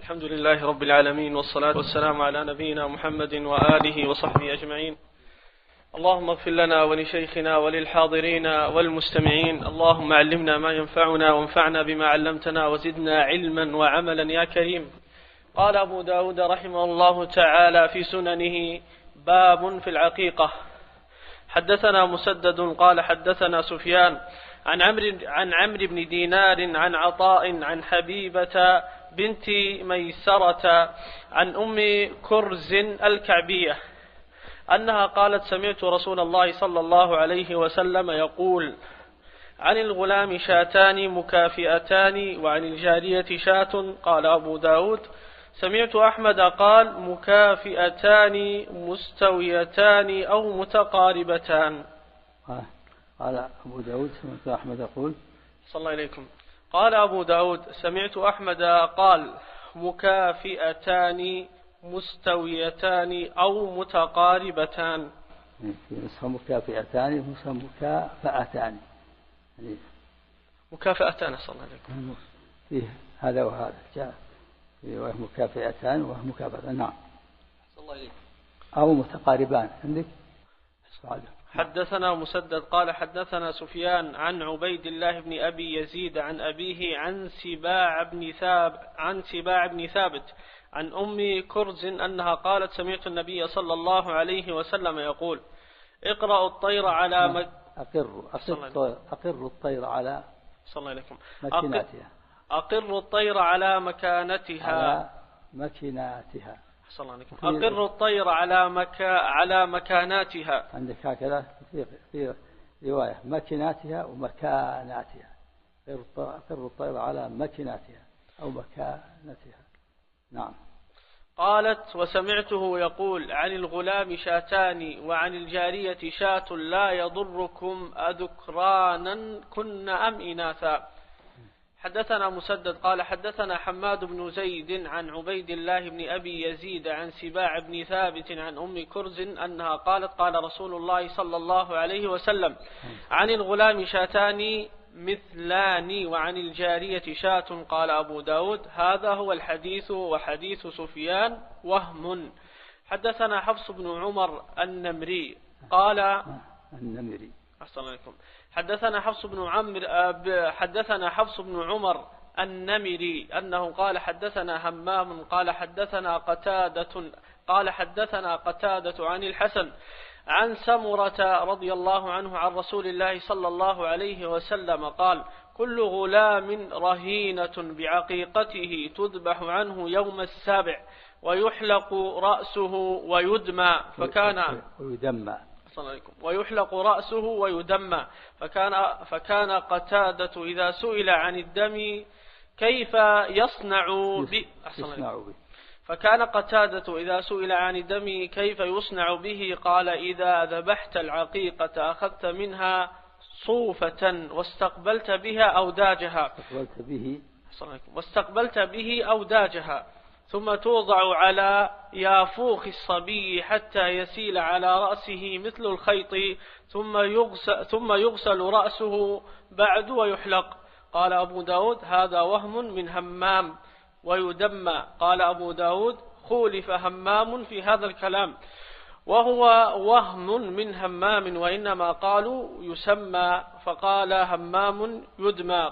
الحمد لله رب العالمين، والصلاة والسلام على نبينا محمد وآله وصحبه أجمعين. اللهم اغفر لنا ولشيخنا وللحاضرين والمستمعين. اللهم علمنا ما ينفعنا وانفعنا بما علمتنا وزدنا علما وعملا يا كريم. قال أبو داود رحمه الله تعالى في سننه: باب في العقيقة. حدثنا مسدد قال حدثنا سفيان عن عمرو بن دينار عن عطاء عن حبيبة بنت ميسرة عن أم كرز الكعبية أنها قالت: سمعت رسول الله صلى الله عليه وسلم يقول: عن الغلام شاتان مكافئتان وعن الجارية شاة. قال أبو داود: سمعت أحمد قال: مكافئتان مستويتان أو متقاربتان. قال أبو داود: سمعت أحمد يقول. صلى الله عليكم. قال أبو داود: سمعت أحمد قال: مكافئتان مستويتان أو متقاربتان. في نسخة مكافئتان ونسخة مكافأتان. مكافئتان. صلى الله عليكم. فيه هذا وهذا، جاء في مكافئتان ومكافأتان. نعم. صلى الله عليكم. أو متقاربان. عندك؟ حدثنا مسدد قال حدثنا سفيان عن عبيد الله بن أبي يزيد عن أبيه عن سباع بن ثابت عن أم كرز أنها قالت: سمعت النبي صلى الله عليه وسلم يقول: اقرأوا الطير على أقروا الطير على صلى الله عليكم. مكاناتها. أقروا الطير على مكانتها. أقر الطير على مكاناتها. عندك هكذا في رواية مكاناتها ومكاناتها. أقر الطير على مكاناتها أو مكانتها. نعم. قالت: وسمعته يقول: عن الغلام شاتان وعن الجارية شاة لا يضركم أذكرانا كن أم إناثا. حدثنا مسدد قال حدثنا حماد بن زيد عن عبيد الله بن أبي يزيد عن سباع بن ثابت عن أم كرز أنها قالت: قال رسول الله صلى الله عليه وسلم: عن الغلام شاتان مثلان وعن الجارية شاة. قال أبو داود: هذا هو الحديث وحديث سفيان وهم. حدثنا حفص بن عمر النمري قال أحسن عليكم. حدثنا حفص بن عمر النمري أنه قال حدثنا همام قال حدثنا قتادة عن الحسن عن سمرة رضي الله عنه عن رسول الله صلى الله عليه وسلم قال: كل غلام رهينة بعقيقته تذبح عنه يوم السابع ويحلق رأسه ويدمى فكان قتادة إذا سئل عن الدم كيف يصنع به قال: إذا ذبحت العقيقة أخذت منها صوفة واستقبلت به أوداجها ثم توضع على يافوخ الصبي حتى يسيل على رأسه مثل الخيط ثم يغسل رأسه بعد ويحلق. قال أبو داود: هذا وهم من همام ويدمى. قال أبو داود: خولف همام في هذا الكلام وهو وهم من همام وإنما قالوا يسمى فقال همام يدمى.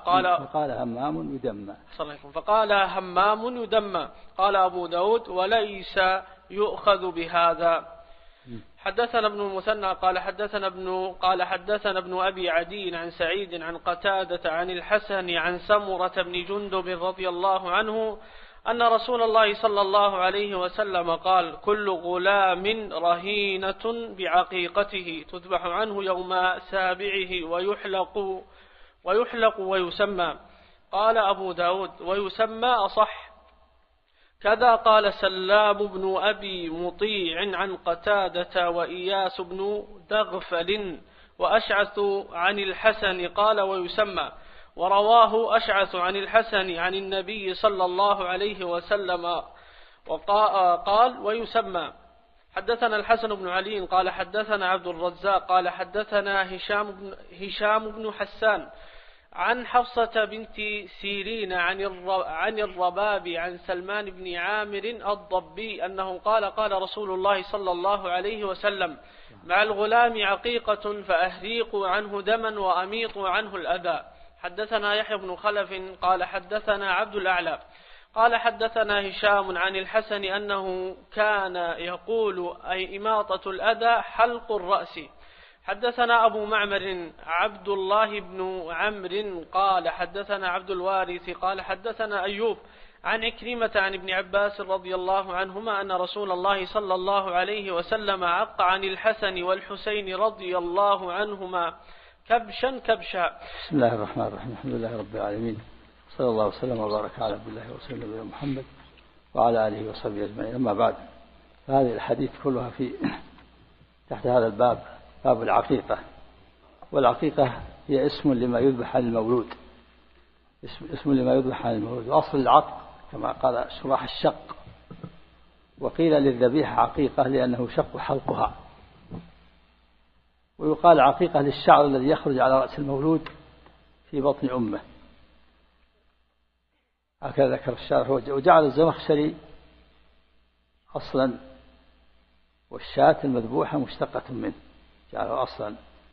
فقال همام يدمى. قال أبو داود: وليس يؤخذ بهذا. حدثنا ابن المثنى قال حدثنا ابن أبي عدي عن سعيد عن قتادة عن الحسن عن سمرة بن جندب رضي الله عنه أن رسول الله صلى الله عليه وسلم قال: كل غلام رهينة بعقيقته تذبح عنه يوم سابعه ويحلق ويسمى. قال أبو داود: ويسمى أصح. كذا قال سلام بن أبي مطيع عن قتادة وإياس بن دغفل وأشعث عن الحسن قال: ويسمى. ورواه أشعث عن الحسن عن النبي صلى الله عليه وسلم وقال: ويسمى. حدثنا الحسن بن علي قال حدثنا عبد الرزاق قال حدثنا هشام بن حسان عن حفصة بنت سيرين عن الرباب عن سلمان بن عامر الضبي أنه قال قال رسول الله صلى الله عليه وسلم: مع الغلام عقيقة فأهريقوا عنه دما وأميطوا عنه الأذى. حدثنا يحيى بن خلف قال حدثنا عبد الأعلى قال حدثنا هشام عن الحسن أنه كان يقول: أي إماطة الأذى حلق الرأس. حدثنا أبو معمر عبد الله بن عمرو قال حدثنا عبد الوارث قال حدثنا أيوب عن عكرمة عن ابن عباس رضي الله عنهما أن رسول الله صلى الله عليه وسلم عق عن الحسن والحسين رضي الله عنهما كبشا كبشا. بسم الله الرحمن الرحيم. الحمد لله رب العالمين، صلى الله وسلم وبارك على عبد الله ورسوله نبينا محمد وعلى آله وصحبه أجمعين. أما بعد، فهذه الحديث كلها في تحت هذا الباب، باب العقيقة. والعقيقة هي اسم لما يذبح عن المولود، اسم لما يذبح عن المولود. وأصل العقق كما قال شراح الشق، وقيل للذبيحة عقيقة لأنه شق حلقها. ويقال عقيقة للشعر الذي يخرج على رأس المولود في بطن أمه، هكذا ذكر الشارح. وجعل الزمخشري أصلا والشاة المذبوحة مشتقة منه، جعله أصلا.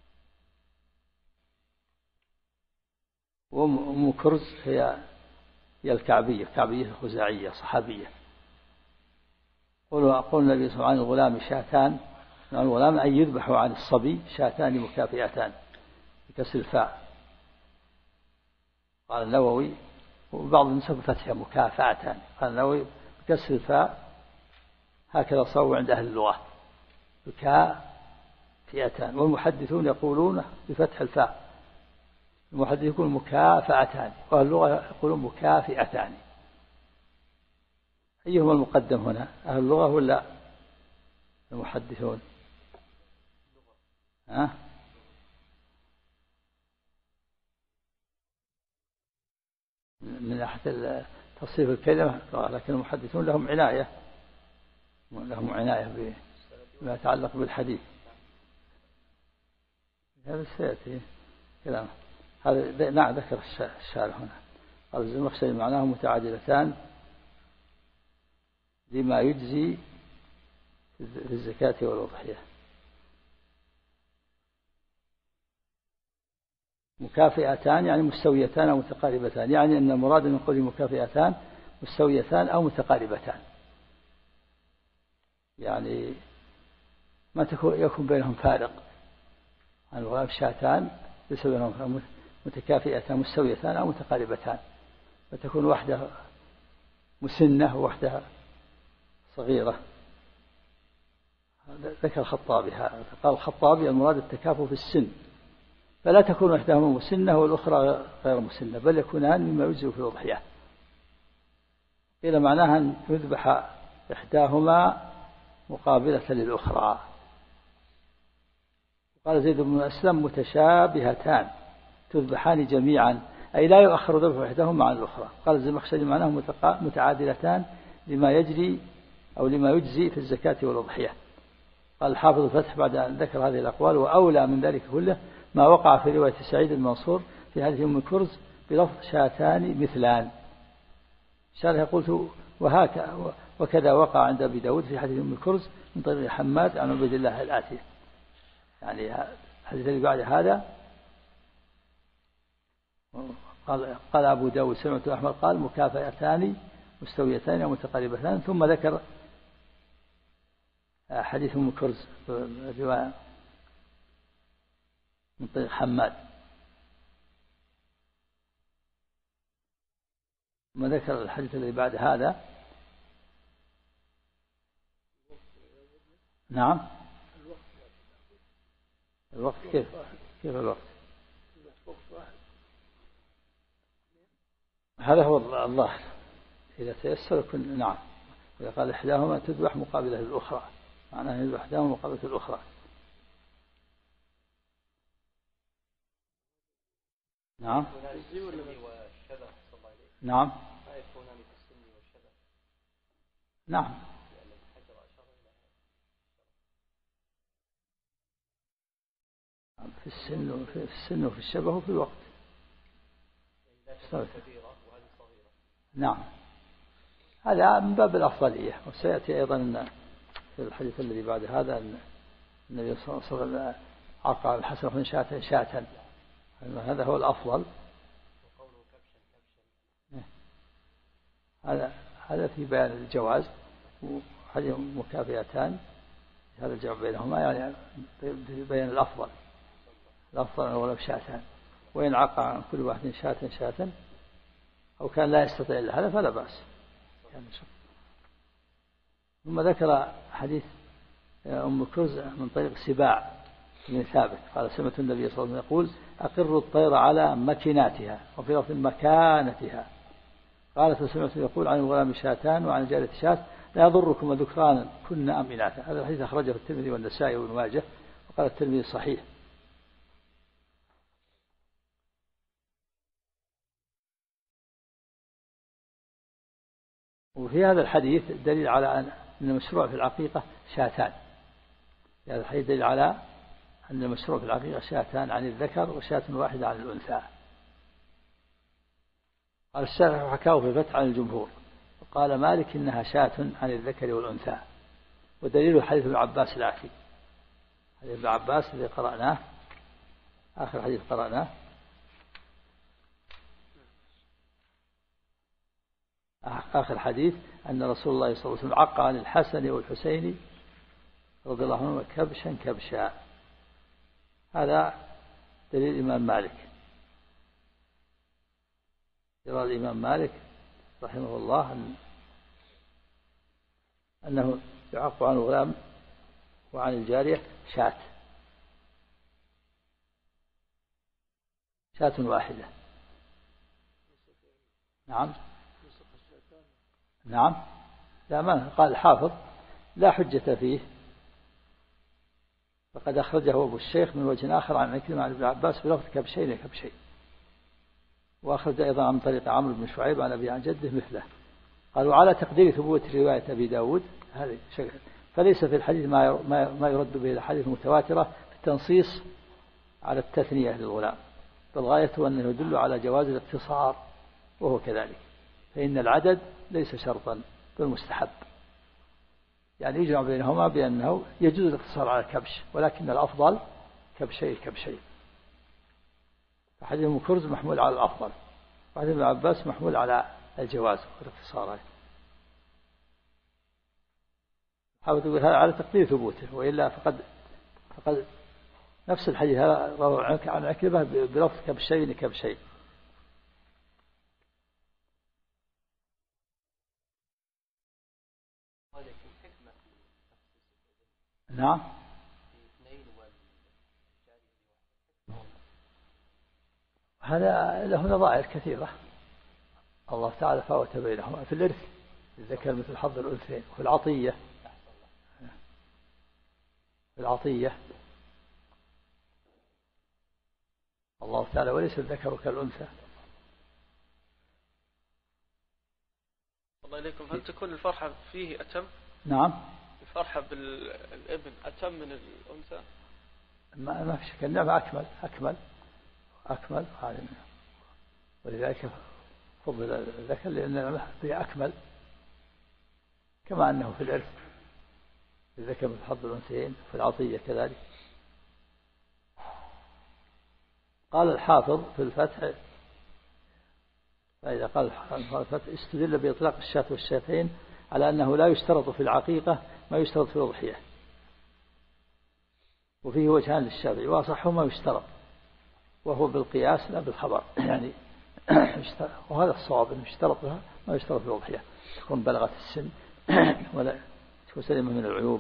وأم كرز هي الكعبية الخزاعية صحابية. قول النبي صلى الله عليه وسلم: الغلام شاتان، الغلام أن يذبح عن الصبي شاتان مكافئتان بكسر الفاء. قال النووي، وبعض النسخ بفتحها مكافأتان، قال النووي بكسر الفاء، هكذا صاروا عند أهل اللغة مكافئتان. والمحدثون يقولون بفتح الفاء، المحدث يقول مكافأتان، وأهل اللغة يقولون مكافئتان. أيهما المقدم هنا، أهل اللغة ولا المحدثون؟ من ناحية تصريف الكلمة، لكن المحدثون لهم عناية بما يتعلق بالحديث. هذا سيأتي كلامه. هذا نعم ذكر الشارح هنا. قال الزمخشري معناه متعادلتان لما يجزي في الزكاة والأضحية. مكافئتان يعني مستويتان أو متقاربتان، يعني أن المراد من قول مكافئتان مستويتان أو متقاربتان، يعني ما يكون بينهم فارق. عن الغلام شاتان ليس بينهم متكافئتان مستويتان أو متقاربتان، فتكون واحدة مسنة وواحدة صغيرة. ذكر الخطابي هذا، قال الخطابي: المراد التكافؤ في السن، فلا تكون إحداهما مسنة والأخرى غير مسنة، بل يكونان مما يجزئ في الأضحية. قيل معناها أن يذبح إحداهما مقابلة للأخرى. قال زيد بن أسلم: متشابهتان تذبحان جميعا، أي لا يؤخر ذبح إحداهما عن الأخرى. قال الزمخشري معناه متعادلتان لما يجري أو لما يجزي في الزكاة والأضحية. قال الحافظ الفتح بعد أن ذكر هذه الأقوال: وأولى من ذلك كله ما وقع في رواية سعيد المنصور في حديث أم كرز بلفظ شاتان مثلان. شارح قلت: وكذا وقع عند أبي داود في حديث أم كرز من طريق حماد عن عبد الله الآتي. يعني الحديث اللي بعد هذا قال أبو داود: سمعت أحمد قال مكافئتان مستويتان أو متقاربتان، ثم ذكر حديث أم كرز رواية من طريق حماد، ثم ذكر الحديث الذي بعد هذا. نعم، الوقت كيف الوقت؟ هذا هو الظاهر، إذا تيسر كن نعم. إذا قال إحداهما تذبح مقابلة للأخرى، معناه يذبح إحداهما مقابلة للأخرى. نعم نعم نعم في السن وفي الشبه وفي الوقت. نعم، هذا من باب الأفضلية. وسيأتي أيضا في الحديث الذي بعد هذا أن النبي صلى الله عليه وسلم عقى الحسن بن شاة، هذا هو الأفضل. هذا في بيان الجواز، وحديث مكافئتان هذا الجمع بينهما يعني في بيان الأفضل ولو شاتان، وإن عقى عن كل واحد شاة أو كان لا يستطيع إلا هذا فلا بأس. ثم ذكر حديث أم كرز من طريق سباع بن ثابت قال سمعت النبي صلى الله عليه وسلم يقول أقروا الطير على مكناتها، وفي لفظ مكانتها. قالت سمعت يقول عن الغلام شاتان وعن الجارية شاة لا يضركم ذكران كنا أم إناثا. هذا الحديث أخرجه الترمذي والنسائي وابن ماجه، وقال الترمذي صحيح. وفي هذا الحديث دليل على أن المشروع في العقيقة شاتان. في هذا الحديث دليل على أن المشروع في العقيقة شاتان عن الذكر وشاة واحدة عن الأنثى. قال الشارح حكاه في الفتح عن الجمهور، وقال مالك إنها شاة عن الذكر والأنثى. ودليل حديث ابن عباس الآتي، حديث ابن عباس الذي قرأناه آخر حديث قرأناه، آخر حديث أن رسول الله صلى الله عليه وسلم عقى عن الحسن والحسين رضي الله عنهما كبشا. هذا دليل الإمام مالك. يرى الإمام مالك رحمه الله أنه يعق عن الغلام وعن الجارية شاة واحدة. نعم لا، ما قال الحافظ لا حجة فيه، فقد أخرجه أبو الشيخ من وجه آخر عن عكرمة عن ابن عباس بلفظ كبشين، وأخرج أيضا عن طريق عمرو بن شعيب عن أبي عن جده مثله. قالوا على تقدير ثبوت رواية أبي داود هذه شكل، فليس في الحديث ما يرد به الحديث المتواترة في التنصيص على التثنية للغلام، فالغاية أنه يدل على جواز الاقتصار، وهو كذلك، فإن العدد ليس شرطا بل مستحب، يعني يجمع بينهما بأنه يجوز الاقتصار على الكبش، ولكن الأفضل كبشي. حديث ابن كرز محمول على الأفضل، وحديث ابن عباس محمول على الجواز والاقتصار. حاول تقول هذا على تقدير ثبوته، وإلا فقد نفس الحديث هذا رواه عن عكرمة بلفظ كبشين. نعم، هذا له نظائر كثيرة. الله تعالى فاوت بينهما في الإرث، الذكر مثل حظ الأنثيين، وفي العطية الله تعالى وليس الذكر كالأنثى. الله إليكم، هل تكون الفرحة فيه أتم؟ نعم، الفرحة بالابن أتم من الأنثى؟ ما في شك، النعمة أكمل ولذلك فضل الذكر لأن النعمة فيها أكمل، كما أنه في الإرث الذكر مثل حظ الأنثيين، في العطية كذلك. قال الحافظ في الفتح، فإذا قال الفتح استدل بإطلاق الشاة والشاتين على أنه لا يشترط في العقيقة ما يشترط في الأضحية، وفيه وجهان للشافعي، وأصحهما يشترط، وهو بالقياس لا بالخبر، يعني وهذا الصواب أنه يشترط لها ما يشترط في الأضحية، تكون بلغت السن ولا تكون سليمة من العيوب.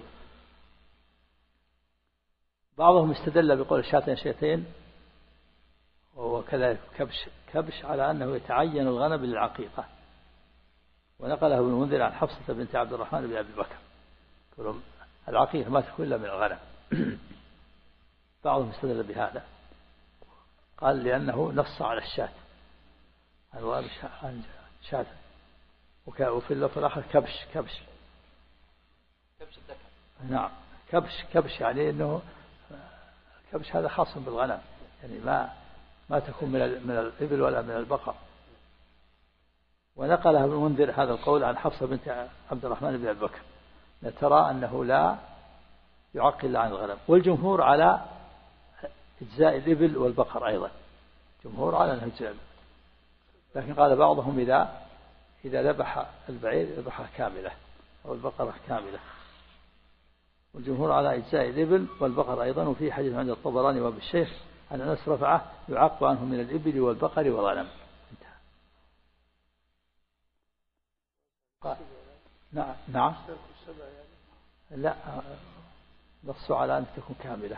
بعضهم استدل بقول شاتين وهو كذلك كبش على أنه يتعين الغنم للعقيقة، ونقله ابن المنذر عن حفصة بنت عبد الرحمن بن أبي بكر يقولون العقيقة ما تكون إلا من الغنم. بعضهم استدل بهذا، قال لأنه نص على الشاة، الوالد شاة، وفي اللفظ الآخر كبش الذكر. نعم، كبش يعني أنه كبش هذا خاص بالغنم، يعني ما تكون من الإبل ولا من البقر، ونقلها ابن المنذر هذا القول عن حفصة بنت عبد الرحمن بن أبي بكر، ترى أنه لا يعقل عن الغنم. والجمهور على إجزاء الإبل والبقر أيضا، جمهور على أنه إجزاء، لكن قال بعضهم إذا ذبح البعير ذبحها كاملة أو البقرة كاملة. والجمهور على إجزاء الإبل والبقر أيضا. وفي حديث عند الطبراني وابن الشيخ أن أنس رفعه يعق عنه من الإبل والبقر والغنم. نعم لا، نص على أن تكون كاملة،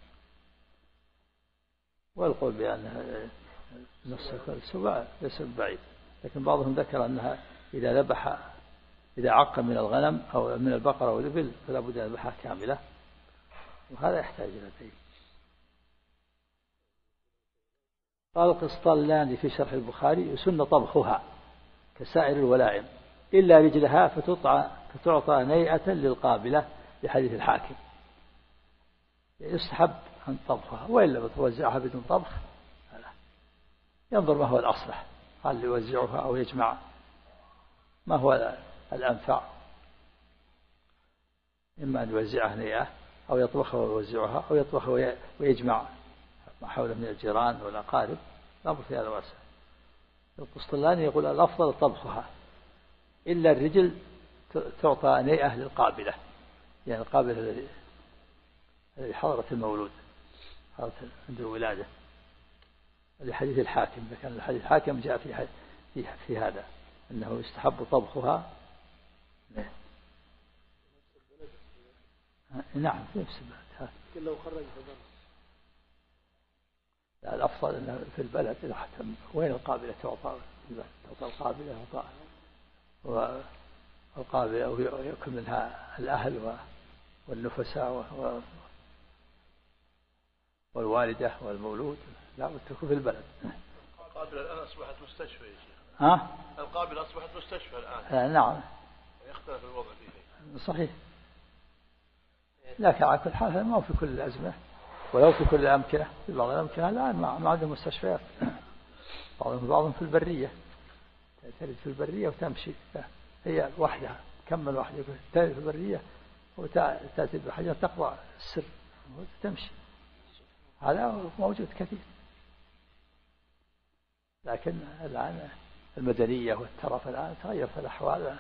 والقول بأنها نص السبع ليس بعيد، لكن بعضهم ذكر أنها إذا عق من الغنم أو من البقرة أو الإبل فلا بد أن يذبحها كاملة، وهذا يحتاج إلى دليل. قال القسطلاني في شرح البخاري: يسن طبخها كسائر الولائم إلا رجلها فتعطى نيئة للقابلة لحديث الحاكم. يستحب أن طبخها، وإلا بتوزعها بدون طبخ ينظر ما هو الأصلح، هل يوزعها أو يجمع، ما هو الأنفع، إما أن يوزعها نيئة أو يطبخها ويوزعها أو يطبخها ويجمع ما حوله من الجيران والأقارب، لا في هذا واسع. القسطلاني يقول الأفضل طبخها إلا الرجل تعطى نيئة للقابلة، يعني القابلة الذي حضرت المولود، حضرت عند الولادة، لحديث الحاكم. كان الحديث الحاكم جاء في هذا أنه يستحب طبخها. نعم في نفس البلد. لو خرج في البلد لا، الأفضل أنه في البلد. إذا حتى وين القابلة تعطى القابلة والقابلة ويأكل منها الأهل والنفساء والوالدة والمولود، لا تكون في البلد. القابلة الآن أصبحت مستشفى يا شيخ. القابلة أصبحت مستشفى الآن. نعم. ويختلف الوضع فيه. صحيح. لكن على كل حال هذا ما هو في كل الأزمة، ولو في كل الأمكنة. في بعض الأمكنة الآن ما عندهم مستشفيات، بعضهم في البرية، ترد في البرية وتمشي هي وحدها، كمل وحدها ترد في البرية وتأتي بحاجة تقضى السر وتمشي. هذا موجود كثير. لكن الآن المدنية والترف الآن تغيرت الأحوال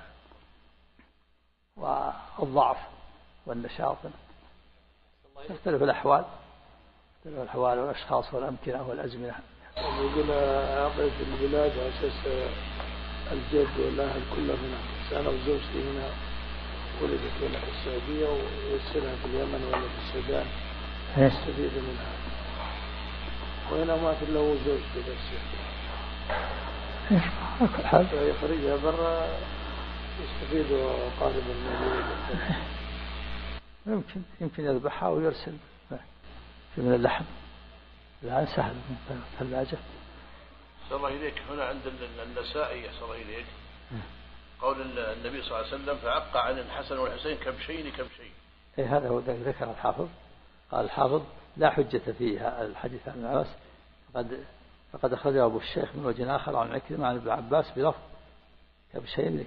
والضعف والنشاط، تختلف الأحوال والأشخاص والأمكنة والأزمنة. يقول عقدة البلاد أساس الجد والأهل كلهم هنا. أنا وزوجتي هنا ولدت هنا في السعودية ويرسلها في اليمن ولا في السودان يستفيد منها، وهنا ما في له زوجتي بس يخرجها برا يستفيد قارب المولود. يمكن يذبحها ويرسل من اللحم، الآن سهل من الثلاجة. صلى الله إليك هنا عند النسائي صلى الله إليك قول النبي صلى الله عليه وسلم: فعق عن الحسن والحسين كبشين. هذا هو ذكر الحافظ. قال الحافظ: لا حجة فيها الحديث عن العباس، فقد أخرجه أبو الشيخ من وجه آخر عن عكرمة عن ابن عباس بلفظ كبشين.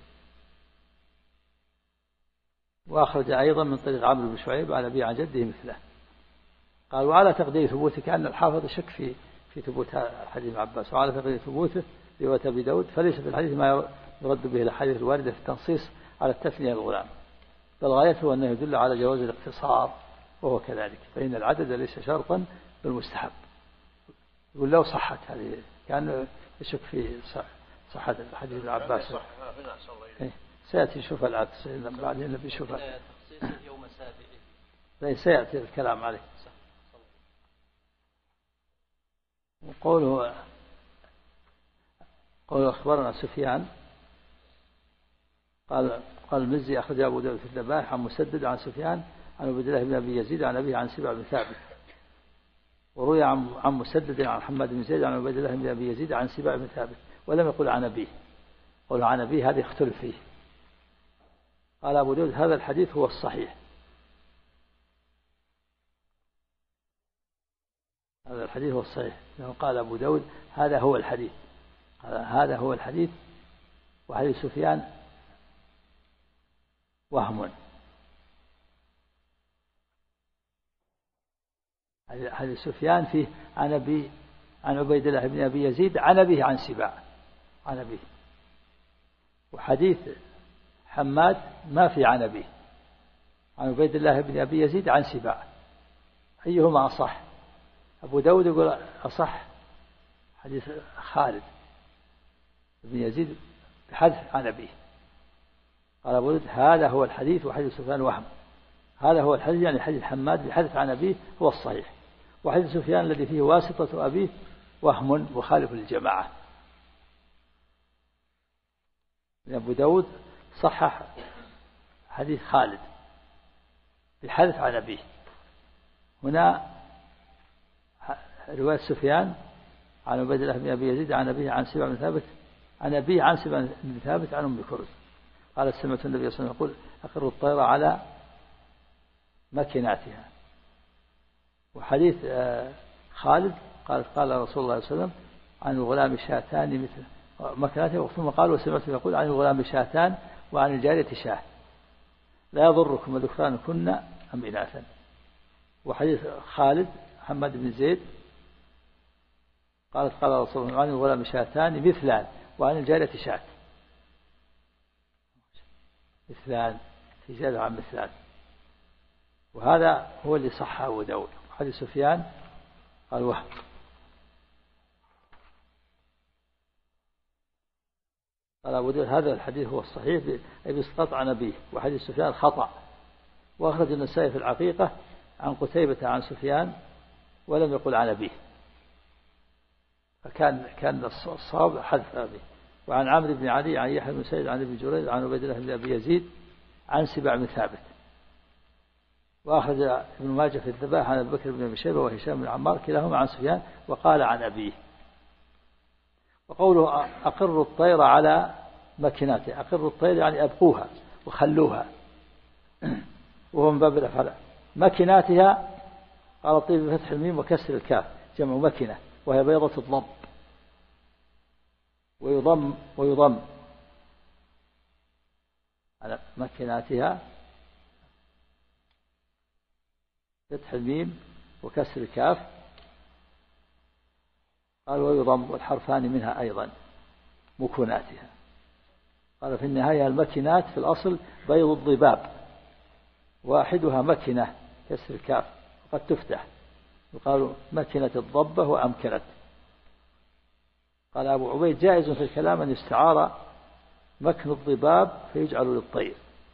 وأخرج أيضا من طريق عمرو بن شعيب عن أبي عن جده مثله. قال: وعلى تقدير ثبوته، كأن الحافظ شك في ثبوت حديث ابن عباس، وعلى تقدير ثبوته رواية أبي داود، فليس في الحديث ما يرد به الأحاديث الواردة في التنصيص على التثنية الغلام، بل غايته أنه يدل على جواز الاقتصار، وهو كذلك، فإن العدد ليس شرطا بالمستحب. يقول لو صحت هذه، كان يشك في صحة حديث ابن عباس. سيأتي نشوف الآن بعدين نبي نشوفها. يوم سابع سيأتي الكلام عليه. وقوله أخبرنا سفيان قال المزي أخرج أبو داود في الذبائح عن مسدد عن سفيان عن عبد الله بن أبي يزيد عن أبيه عن سبع بن ثابت، وروي عن مسدد عن حماد بن زيد عن عبد الله بن أبي يزيد عن سبع بن ثابت، ولم يقل عن أبيه. قول عن أبيه هذا يختلف فيه. قال أبو داود: هذا الحديث هو الصحيح. قال أبو داود: هذا هو الحديث وحديث سفيان وهم. حديث سفيان فيه عن عبيد الله بن أبي يزيد عن أبيه عن سباع عن أبيه، وحديث حماد ما في عن أبيه، عن عبيد الله بن أبي يزيد عن سباع، أيهما أصح؟ أبو داود يقول أصح حديث خالد بن يزيد بحذف عن أبيه. قال أبو داود هذا هو الحديث وحديث سفيان وهم، هذا هو الحديث يعني حديث حماد بحذف عن أبيه هو الصحيح، وحديث سفيان الذي فيه واسطة أبيه وهم مخالف للجماعة. أبو داود صحح حديث خالد بحذف عن أبيه. هنا رواية سفيان عن عبيد الله بن أبي يزيد عن أبيه عن سبع بن ثابت عن أبيه عن سبع بن ثابت عن أم كرز قال سمعت النبي صلى الله عليه وسلم يقول أقر الطير على مكناتها. وحديث خالد قال رسول الله صلى الله عليه وسلم عن الغلام شاتان مثل مكناته، ثم قال وسمعت يقول عن الغلام شاتان وعن الجارية شاه لا يضركم الذكران كنا أم إناثا. وحديث خالد محمد بن زيد قال رسول الله عن الغلام شاتان مثلان وعن الجارية شاه، مثلان في زيادة عن مثلان، وهذا هو اللي صحه أبو داود. حديث سفيان قال وهم. قال أبو داود هذا الحديث هو الصحيح بإسقاط عن أبيه، وحديث سفيان خطأ. وأخرج النسائي في العقيقة عن قتيبة عن سفيان ولم يقل عن أبيه، فكان الصواب حذف أبيه. وعن عمرو بن علي عن يحيى بن سعيد عن ابن جريج عن عبيد الله بن أبي يزيد عن سبع بن ثابت. وأخرج ابن ماجه في الذبائح عن أبي بكر بن أبي شيبة وهشام بن عمار كلاهما عن سفيان وقال عن أبيه. وقوله أقر الطير على مكناته، أقر الطير يعني أبقوها وخلوها، وهو من باب الأفعال. مكناتها قال الطيب بفتح الميم وكسر الكاف جمع مكنة، وهي بيضة الضب، ويضم على مكناتها فتح الميم وكسر الكاف قال ويضم والحرفان منها أيضا مكناتها. قال في النهاية المكنات في الأصل بيض الضباب، واحدها مكنة كسر الكاف وقد تفتح، يقال مكنة الضبة وأمكنت. قال أبو عبيد جائز في الكلام أن يستعار مكن الضباب فيجعل للطير.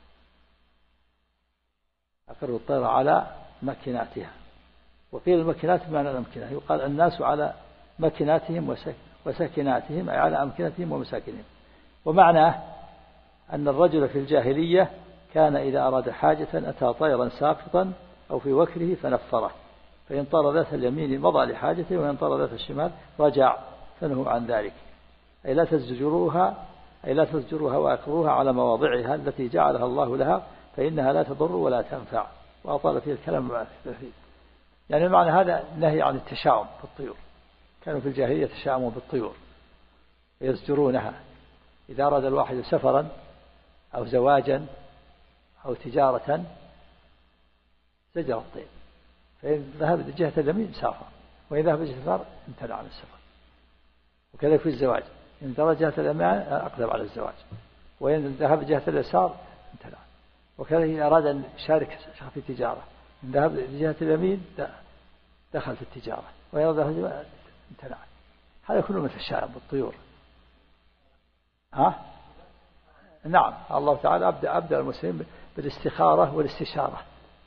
أقر الطير على مكناتها، وقيل المكنات بمعنى الأمكنة، يقال الناس على مكناتهم وسكناتهم أي على أمكنتهم ومساكنهم. ومعناه أن الرجل في الجاهلية كان إذا أراد حاجة أتى طيرا ساقطا أو في وكره فنفره، فإن طار ذات اليمين مضى لحاجته وإن طار ذات الشمال رجع، فنهوا عن ذلك. أي لا تزجروها وأقروها على مواضعها التي جعلها الله لها، فإنها لا تضر ولا تنفع. وأطال فيه الكلام فيه. يعني معنى هذا نهي عن التشاؤم بالطيور، كانوا في الجاهلية يتشاؤموا بالطيور ويزجرونها. إذا أراد الواحد سفرا أو زواجا أو تجارة زجر الطير، فإن ذهب جهة اليمين سافر، وإن ذهب جهة اليسار امتنع عن السفر. وكذلك في الزواج، إن ذهب جهة اليمين أقدم على الزواج، وإن ذهب جهة اليسار امتنع. وكذلك إن أراد أن يشارك في تجارة، إن ذهب جهة اليمين دخل في التجارة، وإن ذهب اليمين امتنع. هذا كله من التشاؤم بالطيور. نعم، الله تعالى أبدأ المسلمين بالاستخارة والاستشارة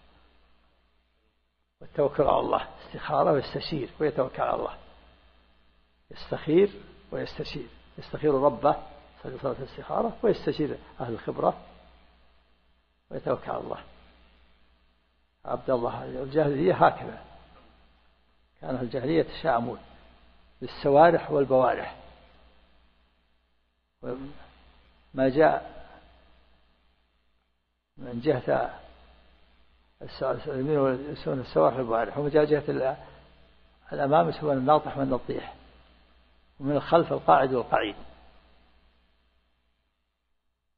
والتوكل على الله. استخارة ويستشير ويتوكل على الله، يستخير ويستشير، يستخير ربه صلاة الاستخارة ويستشير أهل الخبرة ويتوكل على الله. عبد الله الجاهلية هكذا، كان الجاهلية يتشاءمون بالسوارح والبوارح. ما جاء من جهة اليمين يسمون السوارح والبوارح، وما جاء جهة الأمام يسمون الناطح والنطيح، ومن الخلف القاعد والقعيد.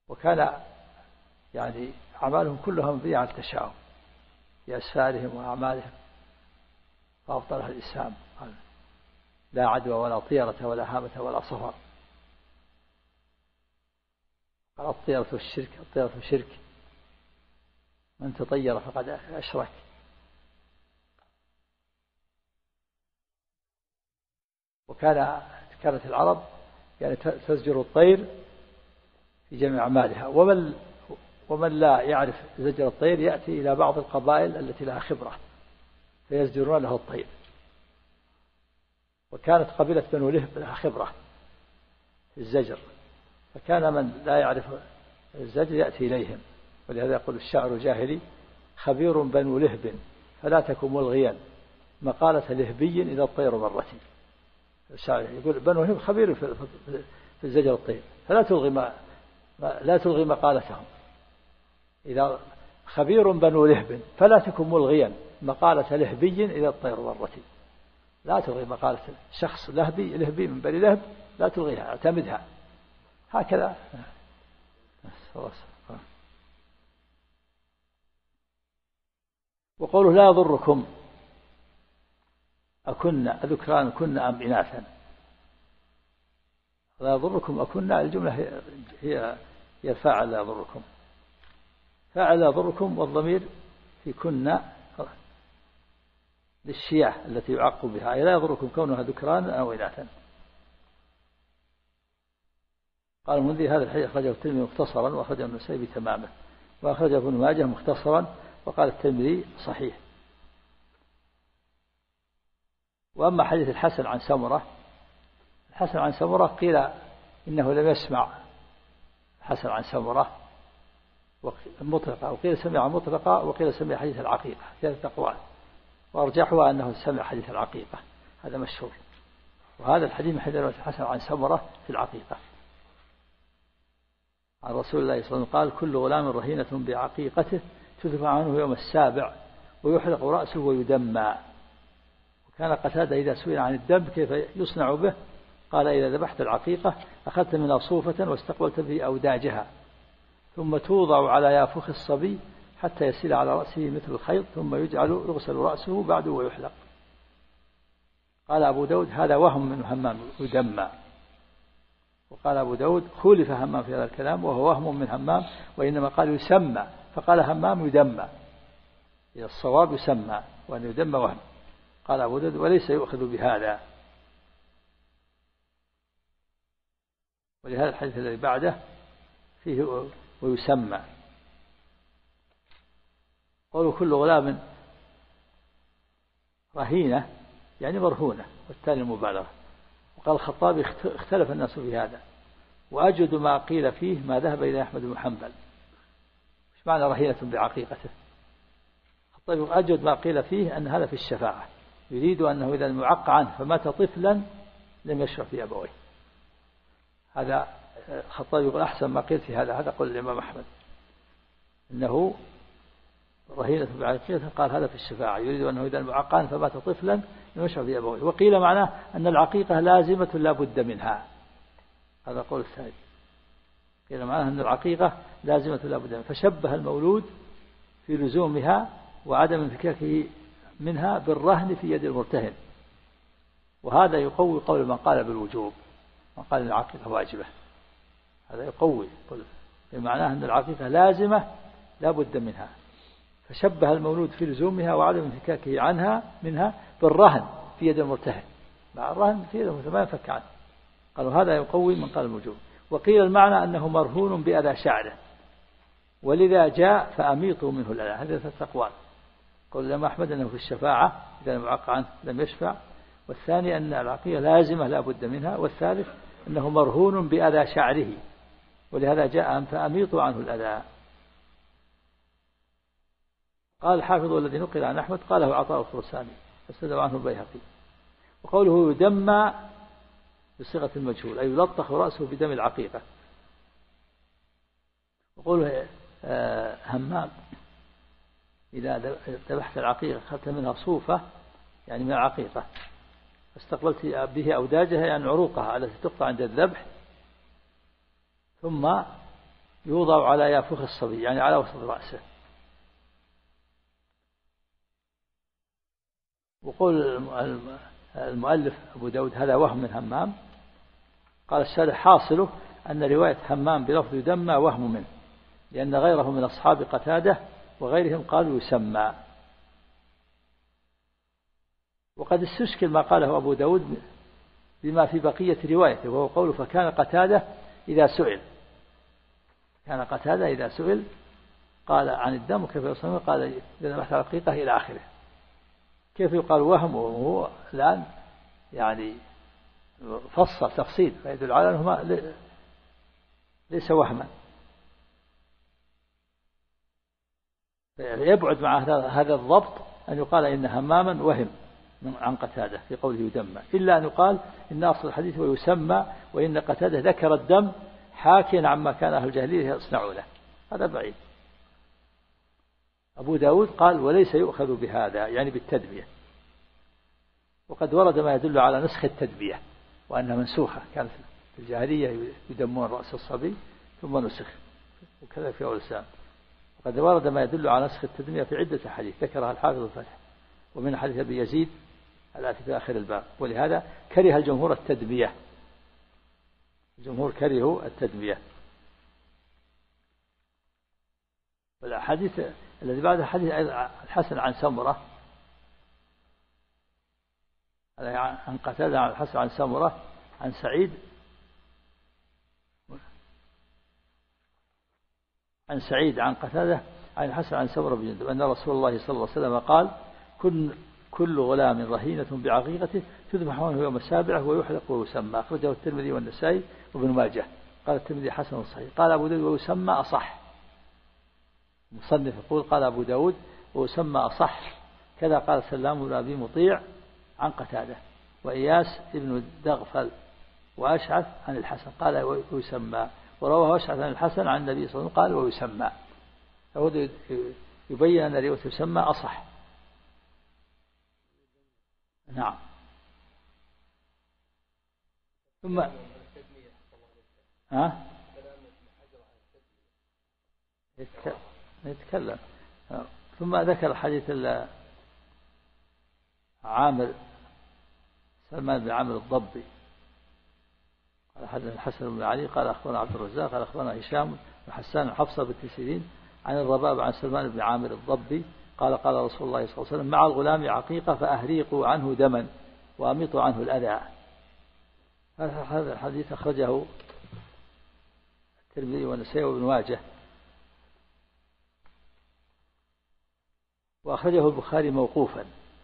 وكان يعني أعمالهم كلها مبنية على التشاؤم في أسفارهم وأعمالهم، فأبطلها الإسلام، لا عدوى ولا طيرة ولا هامة ولا صفر. قال الطيرة والشرك، الطيرة شرك، من تطير فقد أشرك. كانت العرب يعني تزجر الطير في جميع أعمالها، ومن لا يعرف زجر الطير يأتي إلى بعض القبائل التي لها خبرة فيزجرون له الطير. وكانت قبيلة بنو لهب لها خبرة في الزجر، فكان من لا يعرف الزجر يأتي إليهم. ولهذا يقول الشاعر الجاهلي: خبير بنو لهب فلا تكن ملغيا مقالة لهبي إذا الطير مرتي. الشاعر يقول بنو لهب خبير في الزجر الطير، فلا تلغي مقالتهم. إذا خبير بنو لهب فلا تكن ملغيا مقالة لهبي إذا الطير مرتي. لا تلغي مقالة شخص لهبي من بني لهب، لا تلغيها، اعتمدها هكذا. وقوله لا يضركم أكن أذكران كن أم إناثا. لا يضركم أكن، الجملة هي الفاعل لا يضركم، فاعل لا يضركم، والضمير في كن للشياه التي يعقب بها، أي لا يضركم كونها ذكران أو إناثا. قال المنذري: هذا الحديث أخرجه الترمذي مختصرا وأخرجه النسائي بتمامه، وأخرجه ابن ماجه مختصرا، وقال الترمذي صحيح. وأما حديث الحسن عن سمرة، الحسن عن سمرة قيل إنه لم يسمع الحسن عن سمرة مطلقة، وقيل سمع مطلقة، وقيل سمع حديث العقيقة، ثلاثة أقوال، وأرجحها أنه سمع حديث العقيقة، هذا مشهور. وهذا الحديث من حديث الحسن عن سمرة في العقيقة عن رسول الله صلى الله عليه وسلم قال: كل غلام رهينة بعقيقته تدفع عنه يوم السابع ويحلق رأسه ويدمى. وكان قتادة إذا سئل عن الدم كيف يصنع به قال: إذا ذبحت العقيقة أخذت منها صوفة واستقبلت به أوداجها، ثم توضع على يافخ الصبي حتى يسيل على رأسه مثل الخيط، ثم يغسل رأسه بعده ويحلق. قال أبو داود: هذا وهم من همام يدمى. وقال أبو داود: خولف همام في هذا الكلام وهو وهم من همام، وإنما قال يسمى، فقال همام يدمى، إذا الصواب يسمى، وأن يدمى وهم. قال أبو داود: وليس يؤخذ بهذا. ولهذا الحديث الذي بعده فيه ويسمى. قولوا كل غلام رهينة يعني مرهونة، والثاني المبالغة. وقال الخطابي: اختلف الناس في هذا، وأجد ما قيل فيه ما ذهب إلى أحمد بن حنبل. مش معنى رهينة بعقيقته؟ الخطابي: أجد ما قيل فيه أن هذا في الشفاعة، يريد أنه إذا المعق عنه فمات طفلا لم يشفع في أبويه. هذا الخطابي يقول أحسن ما قيل في هذا قول الإمام أحمد إنه رهينة بعقيقته، قال هذا في الشفاعة، يريد أنه إذا المعق عنه فمات طفلا لم يشفع في أبويه. وقيل معناه أن العقيقة لازمة لا بد منها، هذا قول الثاني. قيل معناه أن العقيقة لازمة لا بد منها، فشبه المولود في لزومها وعدم انفكاكه منها بالرهن في يد المرتهن. وهذا يقوي قول من قال بالوجوب، من قال العقيقة واجبة، هذا يقوي بمعناه أن العقيقة لازمة لا بد منها، فشبه المولود في لزومها وعدم انفكاكه منها بالرهن في يد المرتهن، مع الرهن في يد المرتهن ما ينفك عنه. قالوا هذا يقوي من قال الوجوب. وقيل المعنى أنه مرهون بأذى شعره، ولذا جاء فأميطوا منه الأذى. هذا ثلاث أقوال. قول الإمام أحمد أنه في الشفاعة إذا المعق عنه لم يشفع، والثاني أن العقيقة لازمة لا بد منها، والثالث أنه مرهون بأذى شعره، ولهذا جاء فأميطوا عنه الأذى. قال الحافظ الذي نقل عن أحمد قاله عطاء الخرساني فاستدعوا عنه البيهقي. وقوله يدمى بصيغة المجهول، أي يلطخ رأسه بدم العقيقة. وقوله همام إذا ذبحت العقيقة أخذت منها صوفة يعني من العقيقة، استقبلت به أوداجها يعني عروقها التي تقطع عند الذبح، ثم يوضع على يافخ الصبي يعني على وسط رأسه. وقول المؤلف أبو داود هذا وهم من همام. قال الشارح حاصله أن رواية همام بلفظ يدمى وهم منه، لأن غيره من أصحاب قتادة وغيرهم قالوا يسمى. وقد استشكل ما قاله أبو داود بما في بقية روايته، وهو قوله فكان قتادة إذا سئل، كان قتادة إذا سئل قال عن الدم وكيف يصنع، قال إذا ذبحت رقيقة إلى آخره. كيف يقال وهم وهو الآن يعني فصل تفصيل فيدل على أنه ليس وهما. يبعد مع هذا الضبط أن يقال إن هماما وهم عن قتادة في قوله يدمى، إلا أن يقال إن أصل الحديث ويسمى، وإن قتادة ذكر الدم حاكيا عما كان أهل الجاهلية يصنعونه، هذا بعيد. أبو داود قال وليس يؤخذ بهذا يعني بالتدبية. وقد ورد ما يدل على نسخ التدبية وأنها منسوخة، كانت في الجاهلية يدمون رأس الصبي ثم نسخ، وكذا في أول الإسلام. وقد ورد ما يدل على نسخ التدبية في عدة حديث ذكرها الحافظ الفتح، ومن حديث أبي يزيد الآتي في آخر الباب. ولهذا كره الجمهور التدبية، الجمهور كرهوا التدبية. والحديث الذي بعد حديث الحسن عن سمرة، عن قتادة عن الحسن عن سمرة عن سعيد عن قتادة عن الحسن عن سمرة بن جندب أن رسول الله صلى الله عليه وسلم قال كل غلام رهينة بعقيقته تذبح عنه يوم السابعة ويحلق ويسمى. أخرجه الترمذي والنسائي وابن ماجه. قال الترمذي حسن صحيح. قال أبو داود ويسمى أصح. مصنف يقول قال أبو داود ويسمى أصح. كذا قال سلام بن أبي مطيع عن قتادة وإياس ابن دغفل وأشعث عن الحسن قال ويسمى. ورواه أشعث عن الحسن عن النبي صلى الله عليه وسلم قال ويسمى. فهو يبين أن رواية يسمى أصح. نعم. ثم يتكلم. ثم ذكر حديث عامر سلمان بن عامر الضبي قال حدثنا الحسن بن علي قال أخبرنا عبد الرزاق قال أخبرنا هشام وحسان وحفصة بنت سيرين عن الرباب عن سلمان بن عامر الضبي قال قال رسول الله صلى الله عليه وسلم مع الغلام عقيقة فأهريقوا عنه دما وأميطوا عنه الأذى. هذا الحديث أخرجه الترمذي والنسائي وابن ماجه، وأخرجه البخاري موقوفا،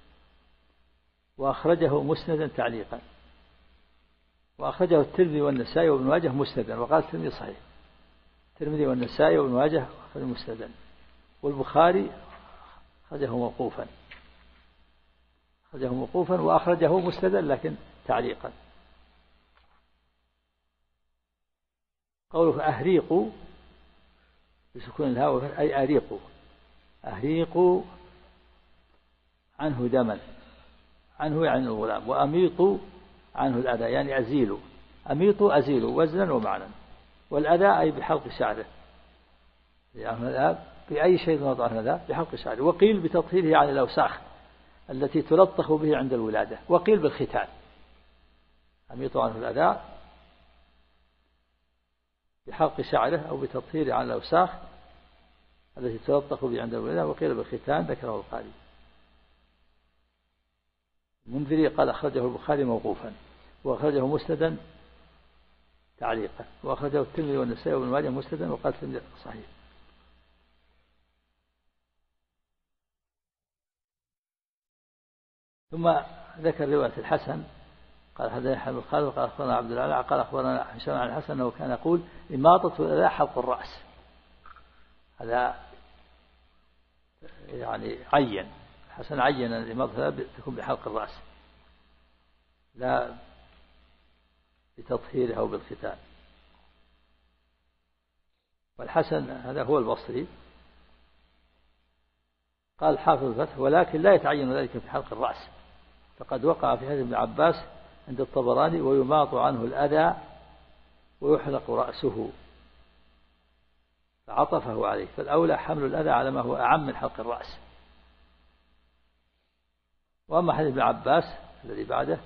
وأخرجه مسندا تعليقا، وأخرجه الترمذي والنسائي وابن ماجه مسندا، وقال الترمذي صحيح. الترمذي والنسائي وابن ماجه أخرجه مسندا، والبخاري أخرجه موقوفا وأخرجه مسندا لكن تعليقا. قوله أهريقوا بسكون الهاء أي أهريقوا عنه دما، عنه يعني الغلام، وأميطوا عنه الأذى يعني أزيلوا. أميطوا أزيلوا وزنا ومعنى، والأذى أي بحلق شعره، يعني بأي شيء نوضع الأذى بحلق شعره. وقيل بتطهيره عن الأوساخ التي تلطخ به عند الولادة، وقيل بالختان. أميطوا عنه الأذى بحلق شعره أو بتطهيره عن الأوساخ التي تلطخ به عند الولادة، وقيل بالختان ذكره البخاري. المنذري قال أخرجه البخاري موقوفا، وأخرجه مسندا تعليقا، وأخرجه الترمذي والنسائي وابن ماجه مسندا، وقال الترمذي صحيح. ثم ذكر رواية الحسن قال حدثنا حمد الخالد قال أخبرنا عبد الأعلى قال أخبرنا هشام عن الحسن أنه كان يقول إماطة الأذى حلق الرأس. هذا يعني عين الحسن عين أن الإماطة تكون بحلق الرأس لا بتطهيره أو بالختان. والحسن هذا هو البصري. قال حافظ الفتح ولكن لا يتعين ذلك في حلق الرأس، فقد وقع في حديث ابن عباس عند الطبراني ويماط عنه الأذى ويحلق رأسه. فعطفه عليه، فالأولى حمل الأذى على ما هو أعم من حلق الرأس. وأما حديث ابن عباس الذي بعده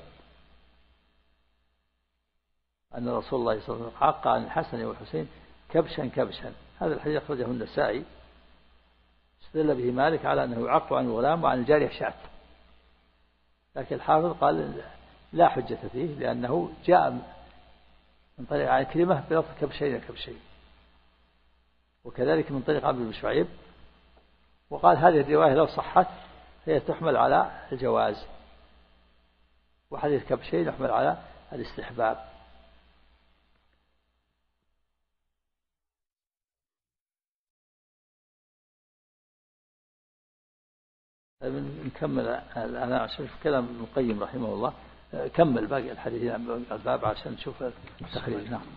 أن رسول الله صلى الله عليه وسلم عق عن الحسن والحسين كبشا كبشا، هذا الحديث أخرجه النسائي، استدل به مالك على أنه يعق عن الغلام وعن الجارية شاة، لكن الحافظ قال لا حجة فيه لأنه جاء من طريق عن كلمة بلفظ كبشين كبشين، وكذلك من طريق عبد بن شعيب، وقال هذه الرواية لو صحت هي تحمل على الجواز، وحديث كبشين يحمل على الاستحباب. نكمل الآن عشان كلام ابن القيم رحمه الله، كمل باقي الحديث الباب عشان نشوف التخريج. نعم.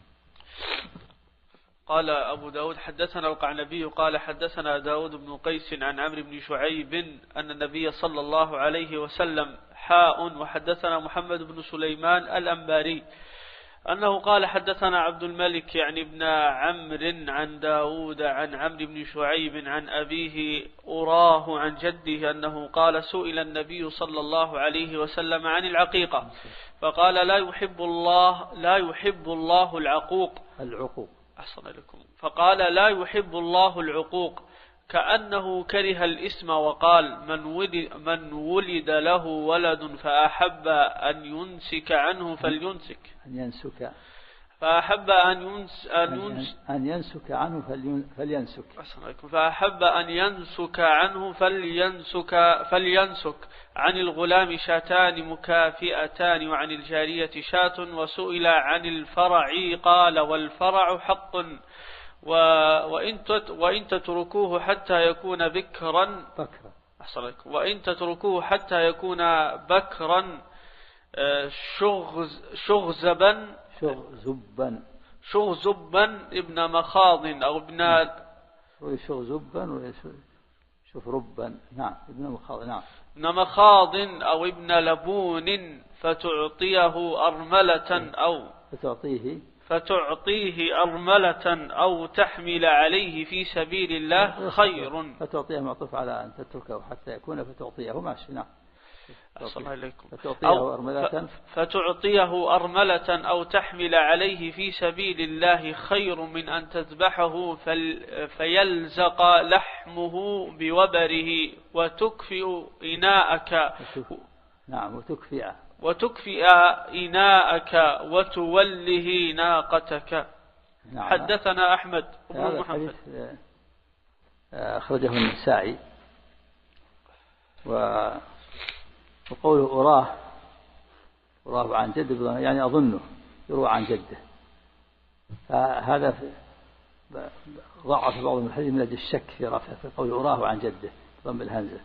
قال أبو داود حدثنا القعنبي قال حدثنا داود بن قيس عن عمرو بن شعيب أن النبي صلى الله عليه وسلم وحدثنا محمد بن سليمان الأنباري أنه قال حدثنا عبد الملك يعني ابن عمرو عن داود عن عمرو بن شعيب عن أبيه أراه عن جده أنه قال سئل النبي صلى الله عليه وسلم عن العقيقة فقال لا يحب الله العقوق. أحسن لكم. فقال لا يحب الله العقوق كأنه كره الاسم، وقال من ولد له ولد فأحب أن ينسك عنه فلينسك. فأحب أن ينسك عنه فلينسك عن الغلام شاتان مكافئتان وعن الجارية شاة. وسئل عن الفرع قال والفرع حق وإن تتركوه حتى يكون بكرا وإن تتركوه حتى يكون بكرا شغزبا ابن مخاض أو ابن شغزبا شوف ربا. نعم ابن مخاض. نعم ابن مخاض أو ابن لبون فتعطيه أرملة أو تحمل عليه في سبيل الله خير. فتعطيه معطوف على أن تتركه حتى يكون فتعطيه ماشي. نعم. فتعطيه أرملة أو تحمل عليه في سبيل الله خير من أن تذبحه فيلزق لحمه بوبره وتكفئ إناءك. نعم وتكفئ إناءك وتوله ناقتك. نعم. حدثنا أحمد بن محمد أخرجه النسائي. وقوله أراه عن جده يعني أظنه يروى عن جده، فهذا ضعف بعض من الحديث من أجل الشك في رفعه في قول أراه عن جده ضم الهمزة.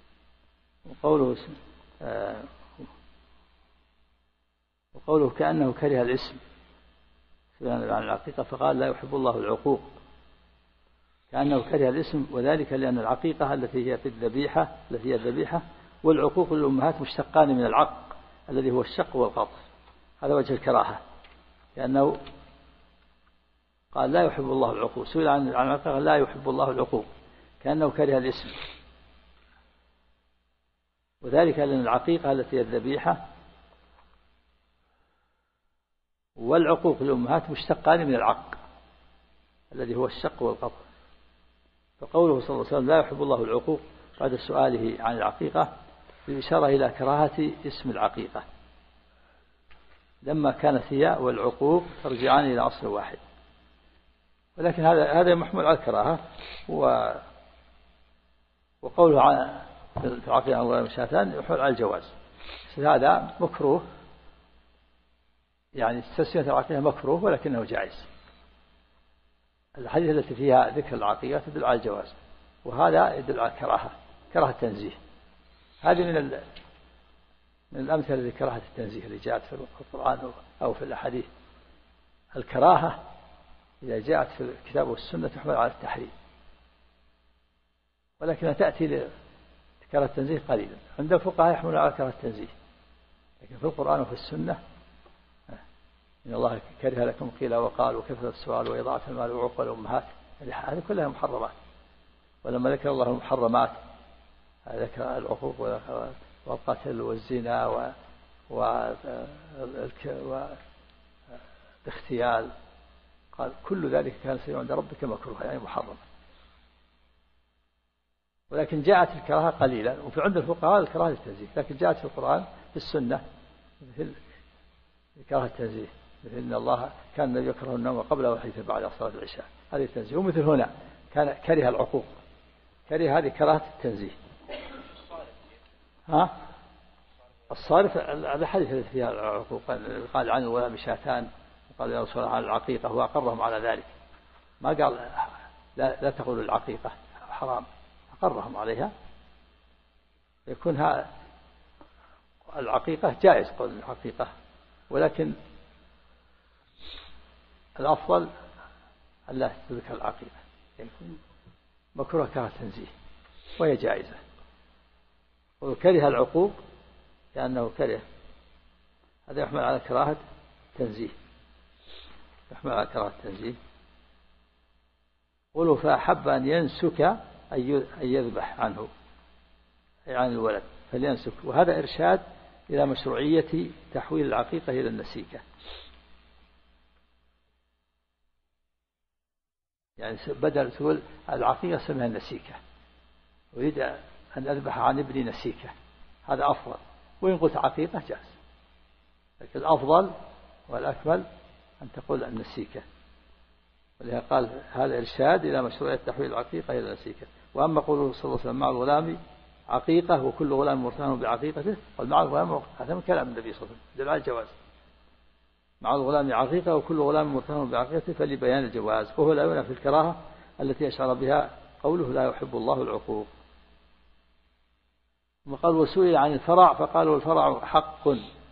وقوله كأنه كره الاسم عن العقيقة فقال لا يحب الله العقوق، كأنه كره الاسم، وذلك لأن العقيقة التي هي الذبيحة والعقوق للأمهات مشتقان من العق الذي هو الشق والقطع، هذا وجه الكراهة، لأنه قال لا يحب الله العقوق. سئل عن العقيقة لا يحب الله العقوق كأنه كره الاسم، وذلك لأن العقيقة التي هي الذبيحة والعقوق للأمهات مشتقان من العق الذي هو الشق والقطع. فقوله صلى الله عليه وسلم لا يحب الله العقوق بعد سؤاله عن العقيقة بالإشارة إلى كراهة اسم العقيقة، لما كانت هي والعقوق ترجعان إلى أصل واحد، ولكن هذا محمول على الكراهة. وقوله في العقيقة الله شاتان يحمل على الجواز، هذا مكروه، يعني تسمية العقيقة مكروه ولكنه جائز. الحديث التي فيها ذكر العقيقة تدل على الجواز، وهذا يدل على كراهة التنزيه. هذه من الأمثلة لكراهة التنزيه اللي جاءت في القرآن أو في الأحاديث. الكراهة إذا جاءت في الكتاب والسنة تحمل على التحريم، ولكنها تأتي لكراهة التنزيه قليلا. عند الفقهاء يحملون على كراهة التنزيه، لكن في القرآن وفي السنة إن الله كره لكم قيل وقال وكثرة السؤال وإضاعة المال وعقوق الأمهات هذه كلها محرمات. ولما ذكر الله المحرمات ذكر العقوق والقتل والزنا والاغتيال، قال كل ذلك كان سيئا عند ربك مكروها، يعني محرما. ولكن جاءت الكراهة قليلا، وفي عند الفقهاء الكراهة للتنزيه، لكن جاءت في القرآن في السنة مثل كراهة التنزيه، مثل إن الله كان النبي يكره النوم قبل وحيث بعد صلاة العشاء، هذه التنزيه. ومثل هنا كان كره العقوق، كره هذه كراهة التنزيه. الصارف الحديث الذي فيها العقوق قال عن الغلام شاتان، قال يا رسول الله عن العقيقة، وأقرهم على ذلك، ما قال لا تقولوا العقيقة حرام، أقرهم عليها. يكون العقيقة جائز قول العقيقة، ولكن الأفضل ألا تذكر العقيقة، يكون مكروه كراهة تنزيه وهي جائزة. وكره العقوق لأنه كره، هذا يحمل على كراهة تنزيه، يحمل على كراهة تنزيه. قولوا فأحب أن ينسك أن يذبح عنه، أي عن الولد فلينسك. وهذا إرشاد إلى مشروعية تحويل العقيقة إلى النسيكة، يعني بدل تقول العقيقة اسمها النسيكة، أريد أن أذبح عن ابني نسيكة، هذا أفضل. وإن قلت عقيقة جاز، لكن الأفضل والأكمل أن تقول النسيكة. ولهذا قال هذا إرشاد إلى مشروعية تحويل العقيقة إلى النسيكة. وأما قوله صلى الله عليه وسلم مع الغلام عقيقة وكل غلام مرتهن بعقيقته، قال مع الغلام، هذا من كلام النبي صلى الله عليه وسلم دل على الجواز. مع الغلام عقيقة وكل غلام مرتهن بعقيقته فلبيان الجواز، وهو لا ينافي الكراهة التي أشعر بها قوله لا يحب الله العقوق. ثم قال وسئل عن الفرع فقالوا الفرع حق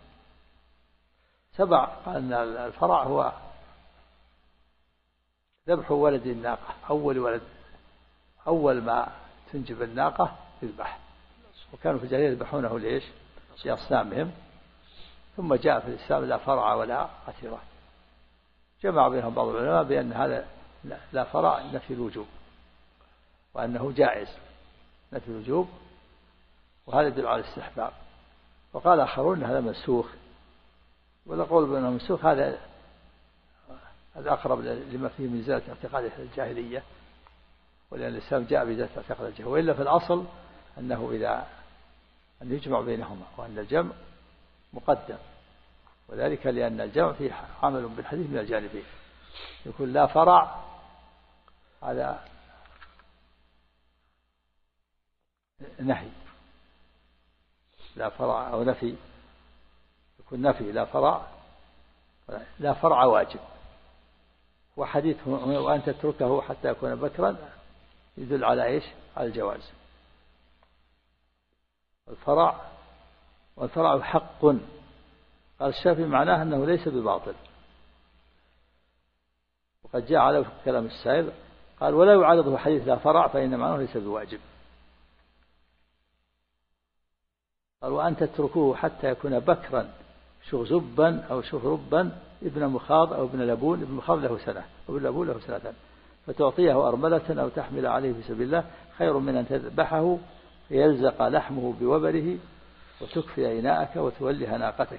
سبع، قال أن الفرع هو ذبح ولد الناقة، أول ما تنجب الناقة تذبح، وكانوا في الجاهلية يذبحونه ليش؟ لأصنامهم. ثم جاء في الإسلام لا فرع ولا قتيرة، جمع بينهم بعض العلماء بأن هذا لا فرع نفي الوجوب، وأنه جائز نفي الوجوب، وهذا يدل على الاستحباب. وقال آخرون هذا منسوخ، ولا قول بأنه منسوخ هذا أقرب لما فيه من زيادة اعتقاد الجاهلية، ولأن الإسلام جاء بزيادة اعتقاد الجاهلية. وإلا في الأصل أنه أن يجمع بينهما، وأن الجمع مقدم، وذلك لأن الجمع فيه عمل بالحديث من الجانبين. يقول لا فرع هذا نهي، لا فرع أو نفي، يكون نفي لا فرع واجب. وحديث وأن تتركه حتى يكون بكرا يدل على إيش؟ على الجواز. والفرع حق، قال الشافعي معناه أنه ليس بباطل، وقد جاء على كلام السائل قال ولا يعارضه حديث لا فرع فإن معناه ليس بواجب. قال وأن تتركوه حتى يكون بكرا شغزبا أو شغربا ابن مخاض أو ابن لبون، ابن مخاض له سنة وابن لبون له سنتان، فتعطيه أرملة أو تحمل عليه في سبيل الله خير من أن تذبحه فيلزق لحمه بوبره وتكفي إناءك وتولي ناقتك.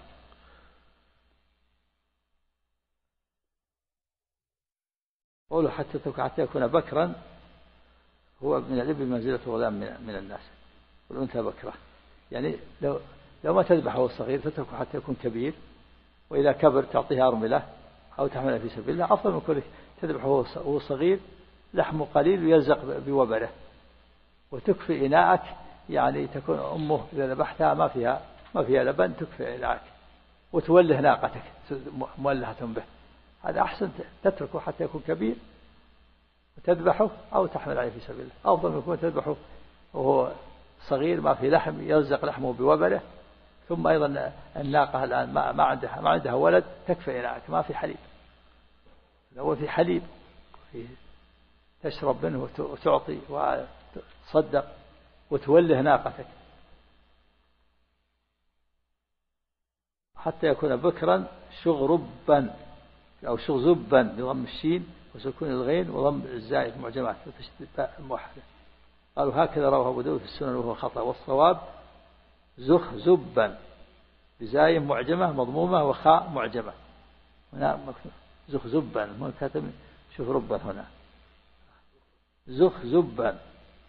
قوله حتى يكون بكرا هو من الإبل منزلة غلام من الناس، والأنثى بكرة، يعني لو ما تذبحه الصغير تتركه حتى يكون كبير، وإذا كبر تعطيه أرملة أو تحمله في سبيل الله، أفضل من كل تذبحه وهو صغير لحمه قليل ويلزق بوبره، وتكفي إناءك، يعني تكون أمه إذا ذبحتها ما فيها لبن تكفي إناءك، وتوله ناقتك مولهة به. هذا أحسن تتركه حتى يكون كبير وتذبحه أو تحمل عليه في سبيل الله، أفضل من يكون تذبحه وهو صغير ما في لحم يلزق لحمه بوبره. ثم أيضا الناقة الآن ما عندها ولد تكفي إناءك، ما في حليب، لو في حليب تشرب منه وتعطي وتصدق وتوله ناقتك حتى يكون بكرا شغربا أو شغزبا بضم الشين وسكون الغين وضم الزائد معجمات وتشديد الباء الموحدة. قالوا هكذا رواه أبو داود في السنن وهو خطأ، والصواب زخزبا بزاي معجمة مضمومة وخاء معجمة. هنا زخزبا ما كاتب، شوف ربا هنا زخزبا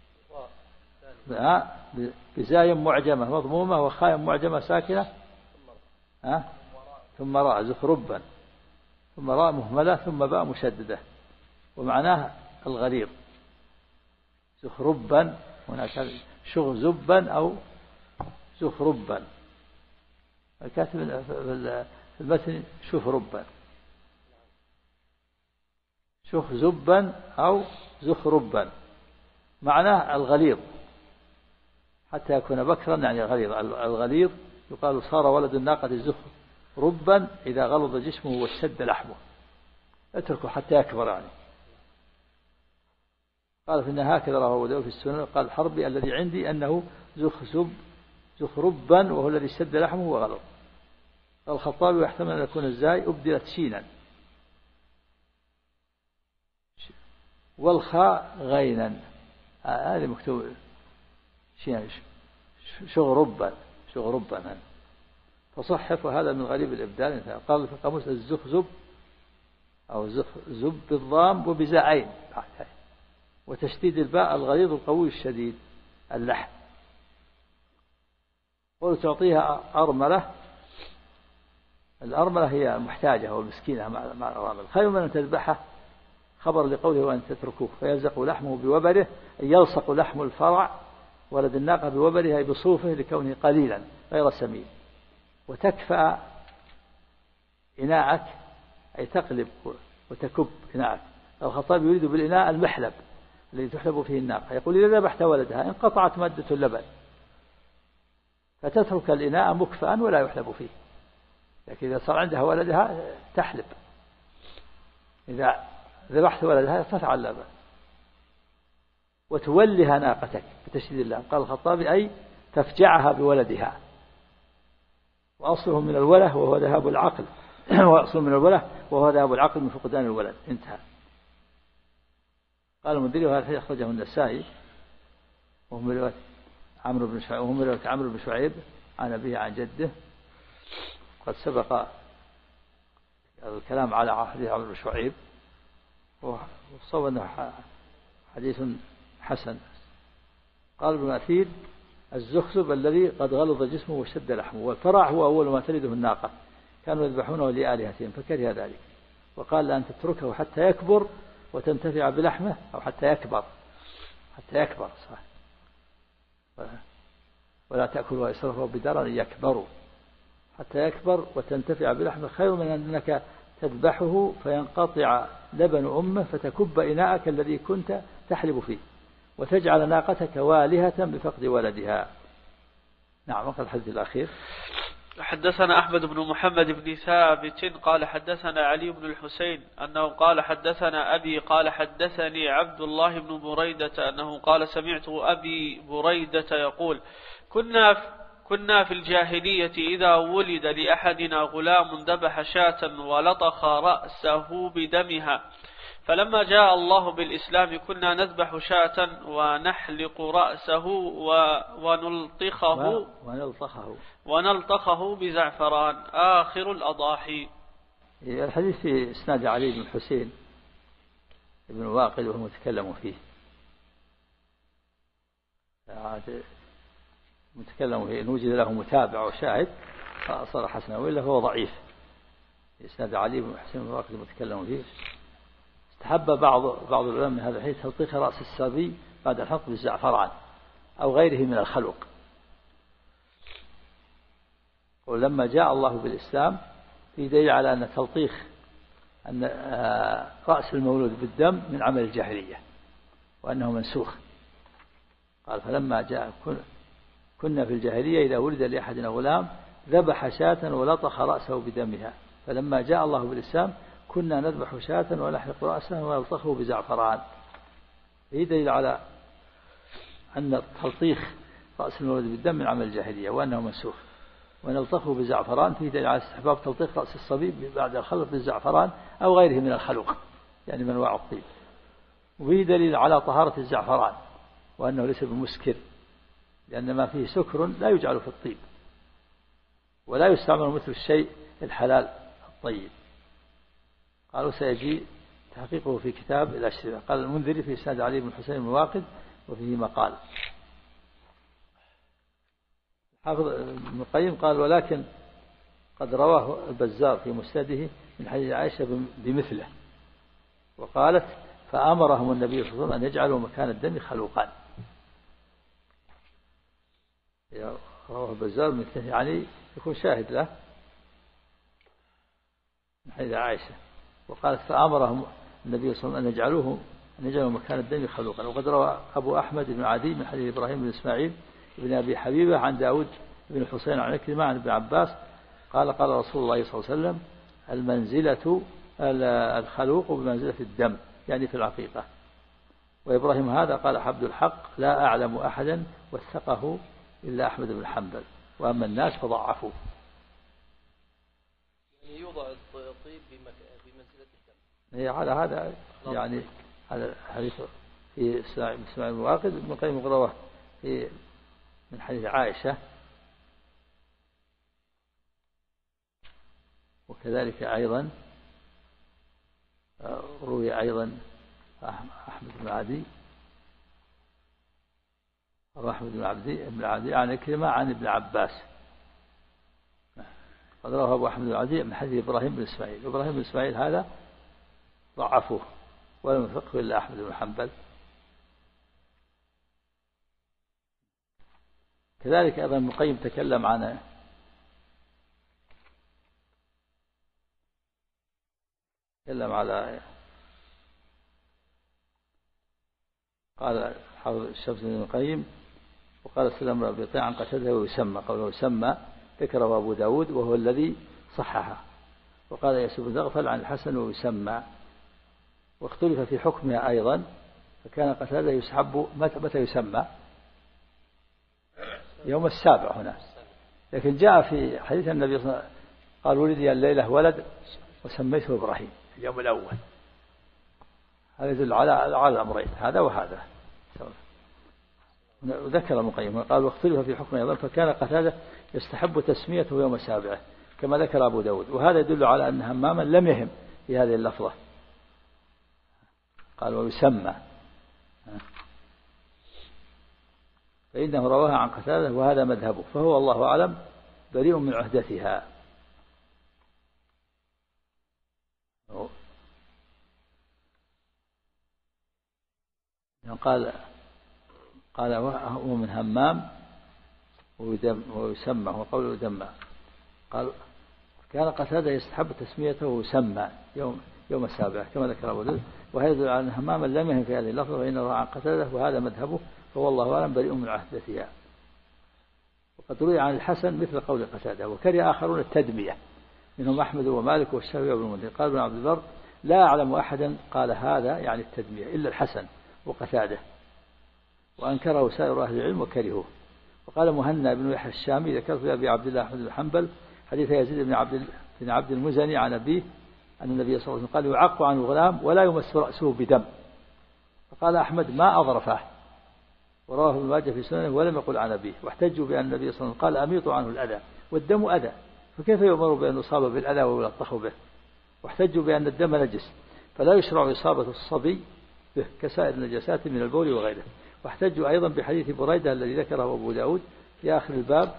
بزاي معجمة مضمومة وخاء معجمة ساكنة ثم راء زخربا ثم راء مهملة ثم باء مشددة ومعناه الغليظ. زخربا هناك شغزبا أو زخربا، الكاتب في المتن شخربا، شخزبا أو زخربا، معناه الغليظ حتى يكون بكرا يعني غليظ. الغليظ يقال صار ولد الناقة زخربا إذا غلظ جسمه واشتد لحمه، اتركه حتى يكبر يعني. قال فإن هكذا رواه أبو داود في السنن. قال الحربي الذي عندي أنه زخربا وهو الذي اشتد لحمه وغلظ. قال الخطابي يحتمل أن يكون الزاي أبدلت شينا والخاء غينا، هذه مكتوب شينا شغربا فصحف، وهذا من غريب الإبدال. قال في القاموس الزخزب أو زخزب بالضام وبزاعين وتشديد الباء الغليظ القوي الشديد اللحم. قل تعطيها أرملة، الأرملة هي محتاجة والمسكينة مع الأرامل. خير من أن تذبحه خبر لقوله وأن تتركوه فيلزق لحمه بوبره، أي يلصق لحم الفرع ولد الناقة بوبرها بصوفه لكونه قليلا غير سمين. وتكفأ إناءك أي تقلب وتكب إناءك. الخطاب يريد بالإناء المحلب الذي تحلب فيه الناقة. يقول إذا ذبحت ولدها انقطعت مادة اللبن فتترك الإناء مكفأ ولا يحلب فيه، لكن إذا صار عندها ولدها تحلب. إذا ذبحت ولدها يرتفع اللبن. وتولها ناقتك بتشديد اللام. قال الخطابي أي تفجعها بولدها، وأصله من الوله وهو ذهاب العقل وأصله من الوله وهو ذهاب العقل من فقدان الولد. انتهى. قال المنذري وهذا أخرجه النسائي وهم رواية عمرو بن شعيب عن أبيه عن جده. قد سبق الكلام على حديث عمرو بن شعيب وصوى أنه حديث حسن. قال ابن أثير الزخزب الذي قد غلظ جسمه وشد لحمه، والفرع هو أول ما تلده الناقة، كانوا يذبحونه لآلهتهم فكره ذلك، وقال لأن تتركه حتى يكبر وتنتفع بلحمه أو حتى يكبر صح. ولا تأكلوا إسرافه بدرا يكبروا، حتى يكبر وتنتفع بلحمه خير من أنك تذبحه فينقطع لبن أمه فتكب إناءك الذي كنت تحلب فيه وتجعل ناقتك والهة بفقد ولدها. نعم. وقال الحديث الأخير حدثنا أحمد بن محمد بن ثابت قال حدثنا علي بن الحسين أنه قال حدثنا أبي قال حدثني عبد الله بن بريدة أنه قال سمعت أبي بريدة يقول كنا في الجاهلية إذا ولد لأحدنا غلام ذبح شاة ولطخ رأسه بدمها، فلما جاء الله بالإسلام كنا نذبح شاة ونحلق رأسه ونلطخه بزعفران آخر الأضاحي. الحديث في إسناد علي بن حسين ابن واقل وهو متكلم فيه، إن وجد له متابع وشاهد فصار حسنا، وإلا هو ضعيف. إسناد علي بن حسين بن واقل المتكلم فيه. استحب بعض العلماء من هذا الحديث تلطيخ رأس الصبي بعد الحلق بالزعفران أو غيره من الخلق. ولما جاء الله بالإسلام في دليل على أن تلطيخ أن رأس المولود بالدم من عمل الجاهلية وأنه منسوخ. قال فلما جاء كنا في الجاهلية إذا ولد لأحدنا غلام ذبح شاة ولطخ رأسه بدمها، فلما جاء الله بالإسلام كنا نذبح شاة ونحلق رأسه ونلطخه بزعفران. فيه دليل على أن تلطيخ رأس المولود بالدم من عمل الجاهلية وأنه منسوخ. ونلطخه بزعفران فيه دليل على استحباب تلطيخ رأس الصبي بعد الخلق بالزعفران أو غيره من الخلق. يعني من أنواع الطيب. وفيه دليل على طهارة الزعفران وأنه ليس بمسكر، لأن ما فيه سكر لا يجعل في الطيب، ولا يستعمل مثل الشيء الحلال الطيب. قالوا سيجي تحقيقه في كتاب الأشربة. قال المنذري في إسناد علي بن حسين بن واقد وفيه مقال. حافظ ابن القيم قال ولكن قد رواه البزار في مسنده من حديث عائشة بمثله، وقالت فأمرهم النبي صلى الله عليه وسلم أن يجعلوا مكان الدم خلوقان. رواه البزار مثله يعني يكون شاهد له من حديث عائشة. وقالت فأمرهم النبي صلى الله عليه وسلم أن يجعلوا مكان الدم خلوقا. وقد روى أبو أحمد بن عدي من حديث إبراهيم بن إسماعيل بن أبي حبيبة عن داود بن الحسين عن عكرمة عن ابن عباس قال قال رسول الله صلى الله عليه وسلم المنزلة الخلوق بمنزلة الدم، يعني في العقيقة. وإبراهيم هذا قال عبد الحق لا أعلم أحدا وثقه إلا أحمد بن حنبل، وأما الناس فضعفوه. يعني يوضع الطيب بمنزلة الدم. هي على هذا يعني هذا الحديث في إسماعيل بن واقد ابن القيم رواه في من حديث عائشة. وكذلك أيضا روي أيضا أحمد بن عدي عن عكرمة عن ابن عباس. قد رواه أبو أحمد بن عدي من حديث إبراهيم بن إسماعيل. إبراهيم بن إسماعيل هذا ضعفوه ولم يوثقه إلا أحمد بن حنبل. كذلك أيضا ابن القيم تكلم عن على قال حافظ الشمس بن القيم وقال سلم بن أبي عن قتاده ويسمى قوله يسمى ذكره أبو داود وهو الذي صححه. وقال ياسر بن زغفل عن الحسن ويسمى. واختلف في حكمها أيضا، فكان قتاده يسحب متى يسمى؟ يوم السابع هنا، لكن جاء في حديث النبي صلى الله عليه وسلم قال ولدي الليلة ولد وسميته إبراهيم اليوم الأول. هذا يدل على الأمرين هذا وهذا. وذكر ابن القيم قال واختلف في حكمه أيضا، فكان قتاده يستحب تسميته يوم سابعه كما ذكر أبو داود. وهذا يدل على أن هماما لم يهم في هذه اللفظة، قال ويسمى، فإنه رواها عن قتاده وهذا مذهبه، فهو الله أعلم بريء من عهدتها. قال هو من همام ويسمى، وقوله يدمى. قال كان قتاده يستحب تسميته ويسمى يوم السابع كما ذكر أبو داود. وهذا يدل على أن هماما لم يهم في هذه اللفظة، فإنه روى عن قتاده وهذا مذهبه، فهو الله أعلم بريء من عهدتها. وقد روي عن الحسن مثل قول قتاده، وكره آخرون التدمية منهم أحمد ومالك والشافعي وابن المنذر. قال ابن عبد البر لا أعلم أحدا قال هذا يعني التدمية إلا الحسن وقتاده، وأنكره سائر أهل العلم وكرهوه. وقال مهنا بن يحيى الشامي ذكرت لأبي عبد الله أحمد بن حنبل حديث يزيد بن عبد المزني عن أبيه أن النبي صلى الله عليه وسلم قال يعق عن الغلام ولا يمس رأسه بدم. فقال أحمد ما أظرفه، ورواه ابن ماجه في سننه ولم يقل عن أبيه. واحتجوا بأن النبي صلى الله عليه وسلم قال أميطوا عنه الأذى، والدم أذى، فكيف يؤمر بأن يصاب بالأذى ويلطخ به؟ واحتجوا بأن الدم نجس فلا يشرع إصابة الصبي به كسائر النجاسات من البول وغيره. واحتجوا أيضا بحديث بريدة الذي ذكره أبو داود في آخر الباب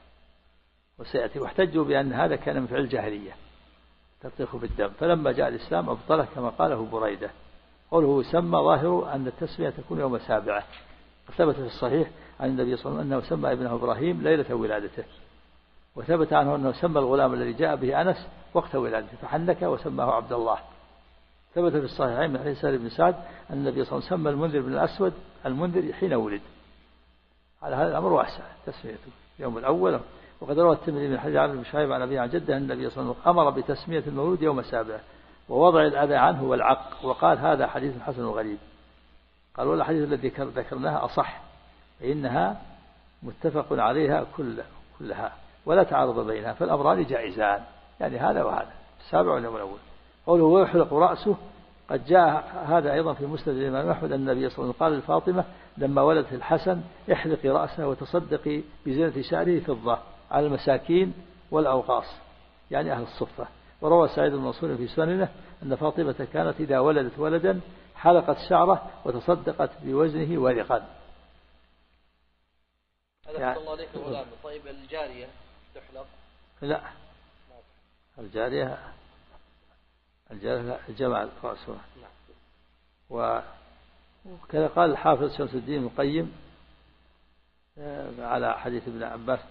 وسيأتي. واحتجوا بأن هذا كان من فعل الجاهلية تلطيخ بالدم، فلما جاء الإسلام أبطله كما قاله بريدة. قوله سمى ظاهر أن التسمية تكون يوم سابعة. ثبت في الصحيح عن النبي صلى الله عليه وسلم أنه سمى ابنه إبراهيم ليلة ولادته، وثبت عنه أنه سمى الغلام الذي جاء به أنس وقت ولادته فحنك وسماه عبد الله. ثبت في الصحيحين من حديث سهل بن سعد أن النبي صلى الله عليه وسلم سمى المنذر بن الأسود المنذر حين ولد. على هذا الأمر واسع تسميته يوم الأول. وقد روى الترمذي من حديث عمرو بن شعيب عن أبيه عن جده أن النبي صلى الله عليه وسلم أمر بتسمية المولود يوم السابع ووضع الأذى عنه والعق، وقال هذا حديث حسن غريب. قال والحديث الذي ذكرناها أصح، فإنها متفق عليها كلها ولا تعارض بينها، فالأمران جائزان، يعني هذا وهذا السابع واليوم الأول. قوله ويحلق رأسه قد جاء هذا أيضا في مسند الإمام أحمد أن النبي صلى الله عليه وسلم قال لفاطمة لما ولدت الحسن احلقي رأسه وتصدقي بزينة شعره فضة على المساكين والأوقاص، يعني أهل الصفة. وروى سعيد بن منصور في سننه أن فاطمة كانت إذا ولدت ولدا حلقت شعره وتصدقت بوزنه ورقا. هذا يعني الله عليك غلام. طيب الجارية تحلق؟ لا، الجارية جمع رأسها. وكذا قال الحافظ شمس الدين القيم على حديث ابن عباس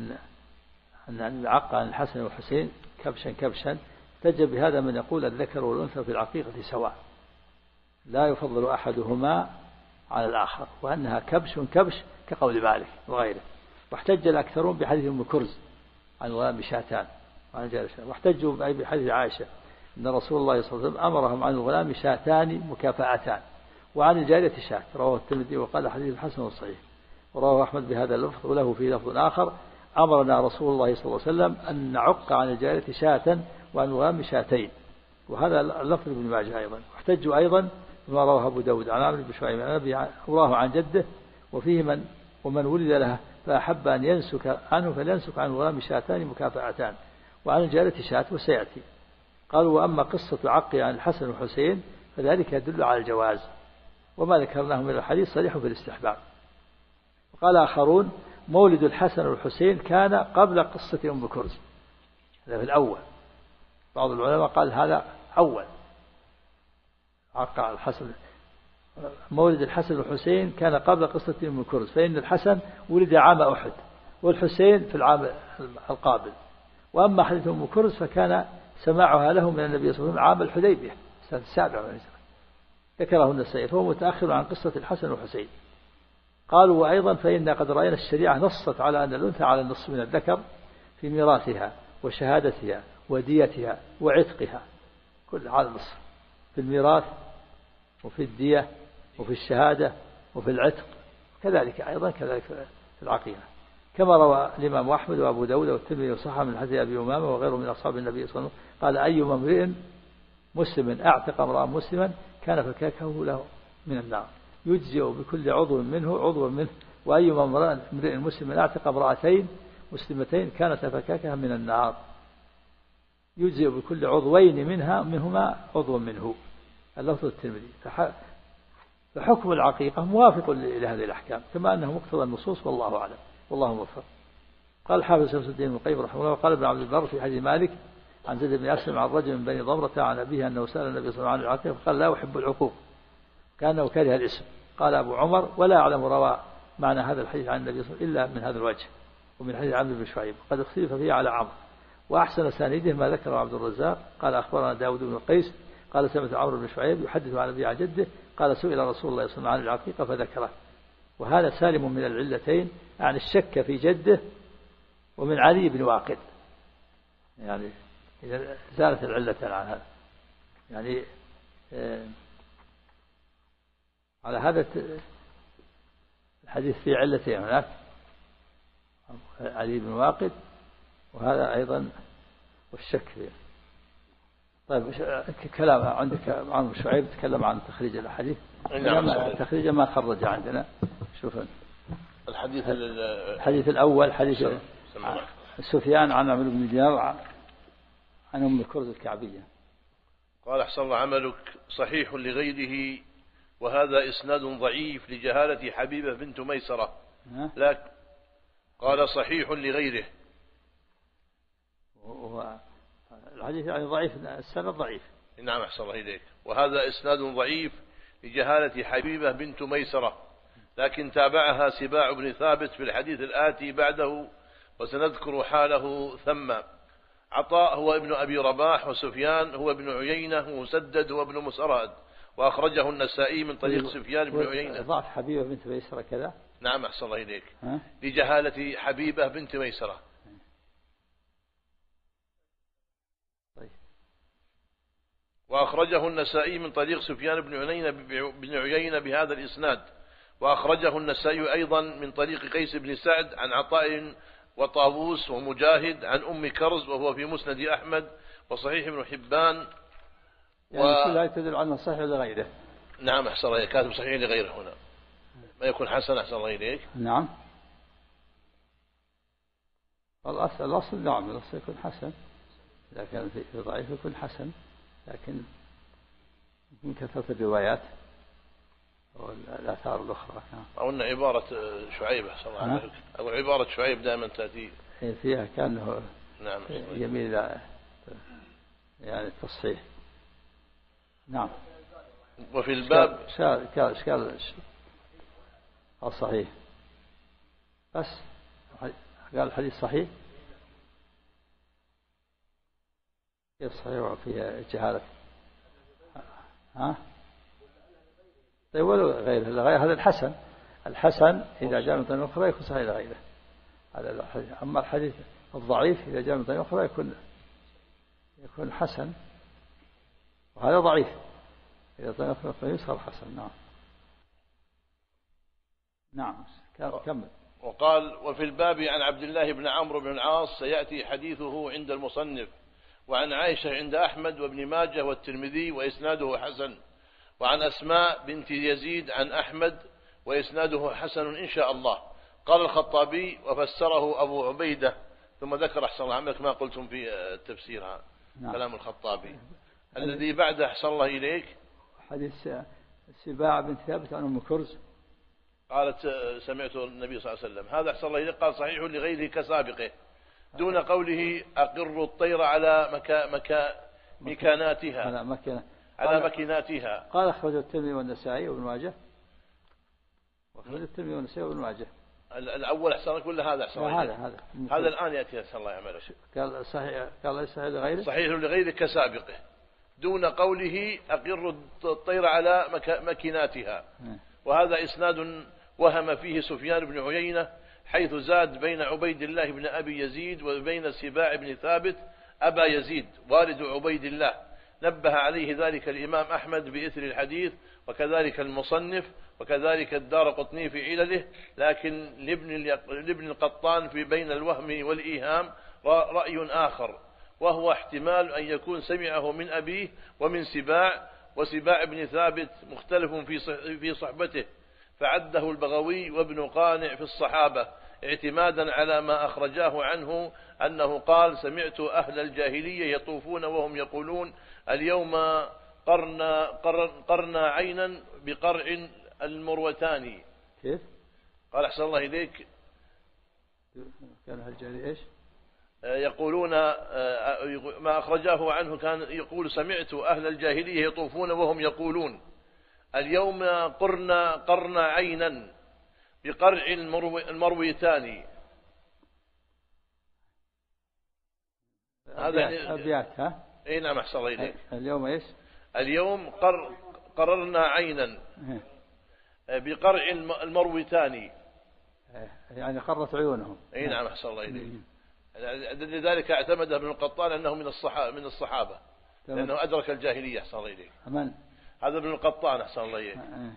أن عق عن الحسن والحسين كبشا تجب بهذا من يقول الذكر والأنثى في العقيقة سواء لا يفضل أحدهما على الآخر، وأنها كبش كقول مالك وغيره. واحتج الأكثرون بحديث أم كرز عن الغلام بشاتان، واحتجوا بحديث عائشة أن رسول الله صلى الله عليه وسلم أمرهم عن الغلام شاتان مكافأتان وعن الجارية شات. رواه الترمذي وقال حديث حسن وصحيح. ورواه أحمد بهذا اللفظ وله في لفظ آخر أمرنا رسول الله صلى الله عليه وسلم أن نعق عن الجارية شاة وعن الغلام شاتين، وهذا اللفظ ابن ماجه أيضا. واحتجوا أيضا بما رواه أبو داود عن عمرو بن شعيب عن أبي وراه عن جده وفيه ومن ولد له فأحب أن ينسك عنه فلينسك عن الغلام شاتان مكافأتان وعن الجارية شاة، وسيأتي. قالوا وأما قصة عق عن الحسن والحسين فذلك يدل على الجواز، وما ذكرناه من الحديث صريح في الاستحباب. وقال آخرون مولد الحسن والحسين كان قبل قصة أم كرز، هذا في الأول. بعض العلماء قال هذا أول عق عن الحسن، مولد الحسن والحسين كان قبل قصة أم كرز، فإن الحسن ولد عام أحد والحسين في العام القابل. وأما حديث أم كرز فكان سماعها له من النبي صلى الله عليه وسلم عام الحديبية سنة 7 من الهجرة، ذكره النسائي، فهو متأخر عن قصة الحسن والحسين. قالوا وأيضا فإن قد رأينا الشريعة نصت على أن الأنثى على النصف من الذكر في ميراثها وشهادتها وديتها وعتقها، كل على النصف في الميراث وفي الدية وفي الشهادة وفي العتق، كذلك أيضا كذلك في العقيدة، كما روى الإمام أحمد وأبو داود والترمذي وصححه من حديث أبي أمامة وغيره من أصحاب النبي صلى الله عليه وسلم قال أيما امرئ مسلم أعتق امرأ مسلما كان فكاكه له من النار يجزئ بكل عضو منه، وأيما امرئ مسلم أعتق امرأتين مسلمتين كانت فكاكها من النار يجزئ بكل عضوين منهما عضو منه. اللفظ الترمذي. فحكم العقيقة موافق لهذه الأحكام كما أنه مقتضى النصوص، والله أعلم، والله موفق. قال الحافظ شمس الدين القيم رحمه الله وقال ابن عبد البر في حديث مالك عن زيد بن أسلم عن رجل من بني ضمرة عن أبيه أنه سأل النبي صلى الله عليه وسلم عن العقيقة فقال لا أحب العقوق كأنه كره الاسم. قال أبو عمر ولا أعلم روى معنى هذا الحديث عن النبي صلى الله عليه وسلم إلا من هذا الوجه ومن حديث عمرو بن شعيب قد اختلف فيه على عمرو. وأحسن سانيده ما ذكره عبد الرزاق قال أخبرنا داود بن قيس قال سمعت عمرو بن شعيب يحدث عن أبي عن جده قال سئل رسول الله صلى الله عليه وسلم عن العقيقة فذكره. وهذا سالم من العلتين عن الشك في جده ومن علي بن واقد، يعني إذا زالت العلتين عن هذا، يعني على هذا الحديث فيه علتين، هناك علي بن واقد وهذا أيضا والشك فيه. طيب كلام عندك عن شعيب تكلم عن تخريج الحديث، تخريج ما خرج عندنا. شوف الحديث الأول حديث سفيان عن عمرو بن دينار عن أم كرز الكعبية قال أحسن الله عملك صحيح لغيره وهذا إسناد ضعيف لجهالة حبيبة بنت ميسرة. لكن قال صحيح لغيره، الحديث يعني ضعيف، السند ضعيف. نعم أحسن الله إليك. وهذا إسناد ضعيف لجهالة حبيبة بنت ميسرة، لكن تابعها سباع بن ثابت في الحديث الآتي بعده وسنذكر حاله ثم. عطاء هو ابن أبي رباح وسفيان هو ابن عيينة ومسدد هو ابن مسرهد، وأخرجه النسائي من طريق سفيان بن عيينة. ضعف حبيبة بنت ميسرة كذا. نعم أحسن الله إليك. لجهالة حبيبة بنت ميسرة. وأخرجه النسائي من طريق سفيان بن عيينة بهذا الإسناد، وأخرجه النسائي أيضا من طريق قيس بن سعد عن عطاء وطاووس ومجاهد عن أم كرز وهو في مسند أحمد وصحيح ابن حبان يعني كلها تدل على صحيح لغيره. نعم أحسن الله إليك، كاتب صحيح لغيره هنا ما يكون حسن. أحسن الله إليك. نعم الأصل نعم الأصل يكون حسن، إذا كان في ضعيف يكون حسن، لكن من كثرة الروايات والآثار الأخرى. أو أن عبارة شعيب أحسن الله عليك، أو عبارة شعيب دائما تأتي فيها كأنه نعم يميل إلى يعني التصحيح. نعم. وفي الباب إشكال الصحيح بس قال الحديث صحيح كيف صحيح وفيه جهالة؟ ها طيب ولو غيره هذا الحسن إذا جاء من طريق أخرى يكون صحيح لغيره هذا الحديث. أما الحديث الضعيف إذا جاء من طريق أخرى يكون حسن، وهذا ضعيف إذا طريق أخرى يصير حسن. نعم كمل. وقال وفي الباب عن عبد الله بن عمرو بن العاص سيأتي حديثه عند المصنف، وعن عائشة عند أحمد وابن ماجه والترمذي وإسناده حسن، وعن أسماء بنت يزيد عن أحمد وإسناده حسن إن شاء الله. قال الخطابي وفسره أبو عبيدة، ثم ذكر أحسن الله عملك ما قلتم في التفسير. نعم. كلام الخطابي. الذي بعده أحسن الله إليك حديث سباع بنت ثابت عن أم كرز قالت سمعت النبي صلى الله عليه وسلم، هذا أحسن الله إليك قال صحيح لغيره كسابقه دون قوله أقر الطير على مكاناتها على مكيناتها. قال أخرج الترمذي والنسائي وابن ماجه، وأخرج الترمذي والنسائي وابن ماجه. الأول أحسن كل هذا أحسن هذا الآن يأتي أحسن الله يعمله. قال صحيح لغيره صحيح لغيره كسابقه دون قوله أقر الطير على مكيناتها. وهذا إسناد وهم فيه سفيان بن عيينة، حيث زاد بين عبيد الله بن أبي يزيد وبين سباع بن ثابت أبا يزيد والد عبيد الله. نبه عليه ذلك الإمام أحمد بإثر الحديث، وكذلك المصنف، وكذلك الدارقطني في علله، لكن لابن القطان في بين الوهم والإيهام رأي آخر، وهو احتمال أن يكون سمعه من أبيه ومن سباع، وسباع بن ثابت مختلف في صحبته، فعده البغوي وابن قانع في الصحابة اعتمادا على ما أخرجاه عنه أنه قال سمعت أهل الجاهلية يطوفون وهم يقولون اليوم قرنا عينا بقرع المروتان. كيف قال أحسن الله إليك كان أهل الجاهلية إيش يقولون ما أخرجاه عنه كان يقول سمعت أهل الجاهلية يطوفون وهم يقولون اليوم قرنا عينا بقرع المرويتان. هذا أبيات ها؟ اي نعم أحسن الله إليك. اليوم إيش؟ اليوم قررنا عينا بقرع المرويتان، يعني قرت عيونهم. اي نعم أحسن الله إليك. لذلك اعتمد ابن القطان أنه من الصحابة لأنه أدرك الجاهلية. أحسن الله إليك. أمن هذا ابن القطان أحسن الله إليك.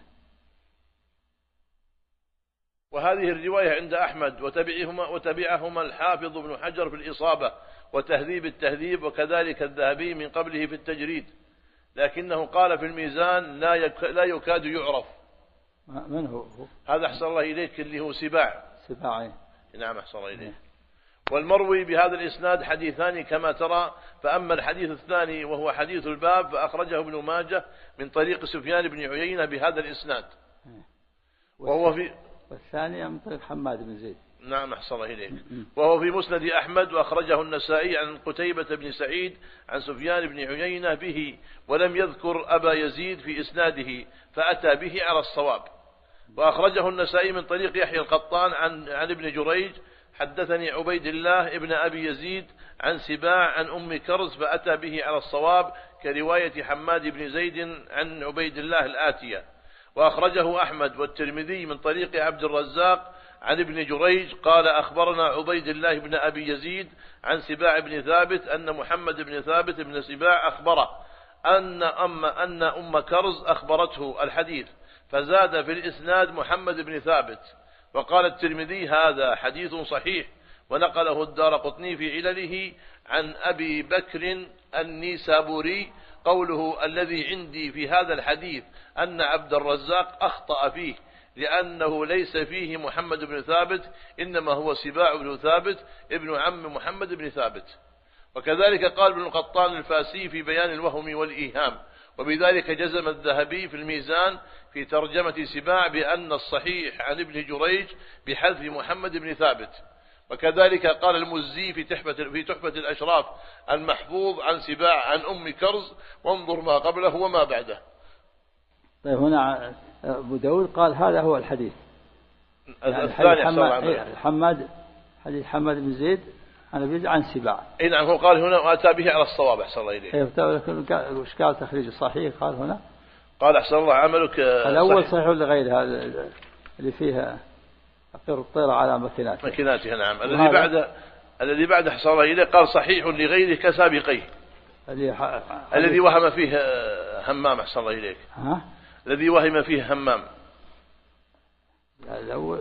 وهذه الرواية عند أحمد وتبعهما الحافظ ابن حجر في الإصابة وتهذيب التهذيب، وكذلك الذهبي من قبله في التجريد، لكنه قال في الميزان لا يكاد يعرف. من هو؟ هذا أحسن الله إليك اللي هو سباع. نعم أحسن الله إليك. والمروي بهذا الإسناد حديثان كما ترى، فأما الحديث الثاني وهو حديث الباب فأخرجه ابن ماجه من طريق سفيان بن عيينة بهذا الإسناد، وهو في والثاني من طريق حماد بن زيد. نعم أحسن الله إليك. وهو في مسند أحمد، وأخرجه النسائي عن قتيبة بن سعيد عن سفيان بن عيينة به، ولم يذكر أبا يزيد في إسناده فأتى به على الصواب. وأخرجه النسائي من طريق يحيى القطان عن ابن جريج حدثني عبيد الله ابن أبي يزيد عن سباع عن أم كرز فأتى به على الصواب كرواية حماد بن زيد عن عبيد الله الآتية. وأخرجه أحمد والترمذي من طريق عبد الرزاق عن ابن جريج قال أخبرنا عبيد الله بن أبي يزيد عن سباع بن ثابت أن محمد بن ثابت بن سباع أخبره أن أم كرز أخبرته الحديث، فزاد في الإسناد محمد بن ثابت. وقال الترمذي هذا حديث صحيح، ونقله الدارقطني في علله عن أبي بكر النيسابوري قوله الذي عندي في هذا الحديث أن عبد الرزاق أخطأ فيه لأنه ليس فيه محمد بن ثابت، إنما هو سباع بن ثابت ابن عم محمد بن ثابت. وكذلك قال ابن القطان الفاسي في بيان الوهم والإيهام، وبذلك جزم الذهبي في الميزان في ترجمة سباع بأن الصحيح عن ابن جريج بحذف محمد بن ثابت. وكذلك قال المزي في تحفة الأشراف المحفوظ عن سباع عن أم كرز، وانظر ما قبله وما بعده. طيب هنا أبو داود قال هذا هو الحديث، يعني حديث حماد بن زيد عن سباع. اي نعم، هو قال هنا واتى به على الصواب احسن الله اليك. وش قال تخريج الصحيح؟ قال هنا قال احسن الله عملك الاول صحيح لغير هذا اللي فيها أقر الطير على مكناتها. نعم. الذي بعد احسن الله اليك قال صحيح لغيره كسابقيه، الذي وهم فيه همام احسن الله اليك. الذي وهم فيه همام الأول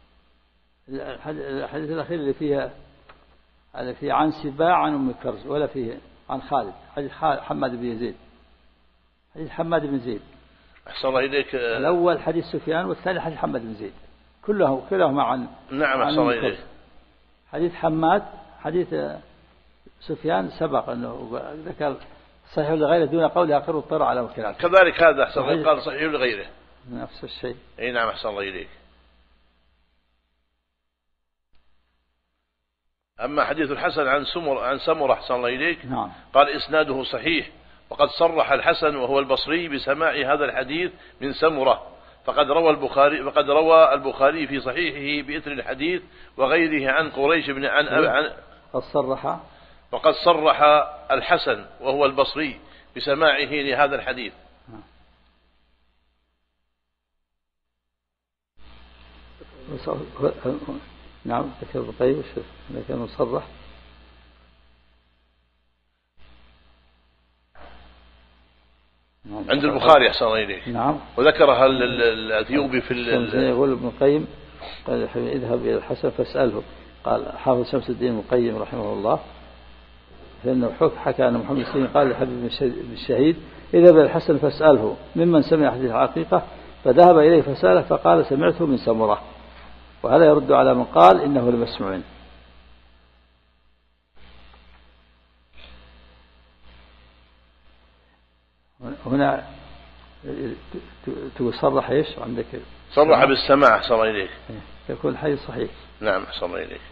الحديث الأخير اللي فيها عن سباع عن أم كرز، ولا فيه عن خالد، حديث حماد بن يزيد، حديث حماد بن زيد أحسن الله إليك. الأول حديث سفيان والثاني حديث حماد بن زيد، كلهما عن نعم أحسن الله إليك. حديث حديث سفيان سبق أنه ذكر صحيح لغيره دون قوله أقر الطير على مكناته. كذلك هذا أحسن الله قال صحيح لغيره نفس الشيء. أي نعم أحسن الله إليك. أما حديث الحسن عن سمرة أحسن الله إليك، نعم. قال إسناده صحيح، وقد صرح الحسن وهو البصري بسماع هذا الحديث من سمرة، فقد روى البخاري في صحيحه بإثر الحديث وغيره عن قريش بن وقد صرح الحسن وهو البصري بسماعه لهذا الحديث. نعم ذكر طيب لكن مصرح عند البخاري أحسن الله إليك. نعم. وذكرها الأثيوبي في يقول ابن القيم قال اذهب إلى الحسن فاسأله، قال حافظ شمس الدين ابن القيم رحمه الله فإنه حكى أن محمد السين قال لحبيب بن الشهيد اذهب إلى الحسن فاسأله ممن سمع حديث الحقيقة، فذهب إليه فسأله فقال سمعته من سمرة، وهذا يرد على من قال إنه لمسموع. هنا تصرح ايش عندك؟ صرح بالسماع أحسن الله إليك، يكون الحديث صحيح. نعم أحسن الله إليك.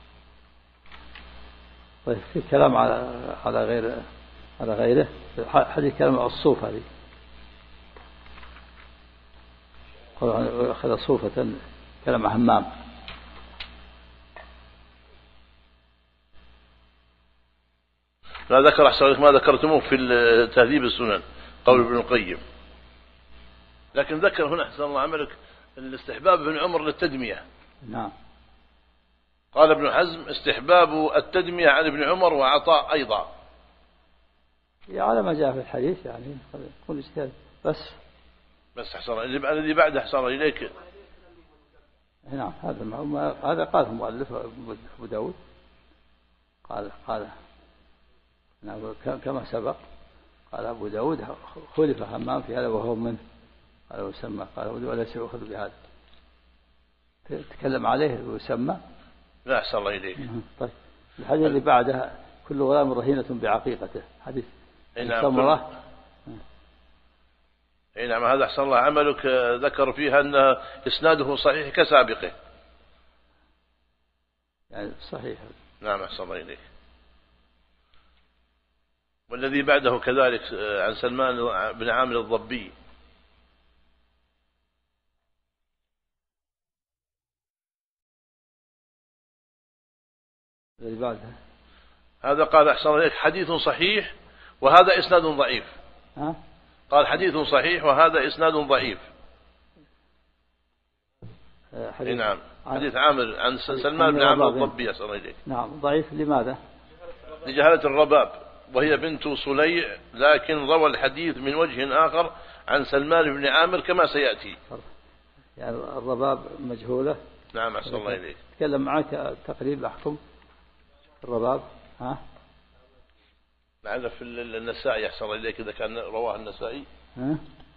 طيب في كلام على غيره حديث كلام الصوف، هذه أخذ صوفة كلام همام. ما ذكر أحسن ما ذكرتموه في تهذيب السنن قول ابن القيم، لكن ذكر هنا أحسن الله عملك الاستحباب ابن عمر للتدمية. نعم. قال ابن حزم استحباب التدمية عن ابن عمر وعطاء أيضا، على ما جاء في الحديث، يعني كل اجتهاد بس أحسن الذي بعد أحسن الله إليك. نعم هذا قاله المؤلف أبو داود، قال نعم كما سبق، قال أبو داود خلف همام في هذا وهو منه، قال وسمى، قال ولا شيء يأخذ بهذا، تكلم عليه وسمى. لا أحسن الله إليك. طيب الحديث اللي بعدها كل غلام رهينة بعقيقته، حديث سمرة. اي نعم هذا أحسن الله عملك ذكر فيها أن إسناده صحيح كسابقه، يعني صحيح. نعم أحسن الله إليك. والذي بعده كذلك عن سلمان بن عامر الضبي. الذي بعده هذا قال أحسن الله إليك حديث صحيح وهذا إسناد ضعيف. قال حديث صحيح وهذا إسناد ضعيف. نعم حديث عامر عن سلمان بن عامر الضبي أحسن الله إليك. نعم ضعيف لماذا؟ لجهالة الرباب، وهي بنت صليع، لكن روى الحديث من وجه آخر عن سلمان بن عامر كما سيأتي. يعني الرباب مجهولة. نعم أحسن الله إليك. تكلم معك تقريب أحكم الرباب. معنا في النسائي أحسن إليك إذا كان رواه النسائي. ها؟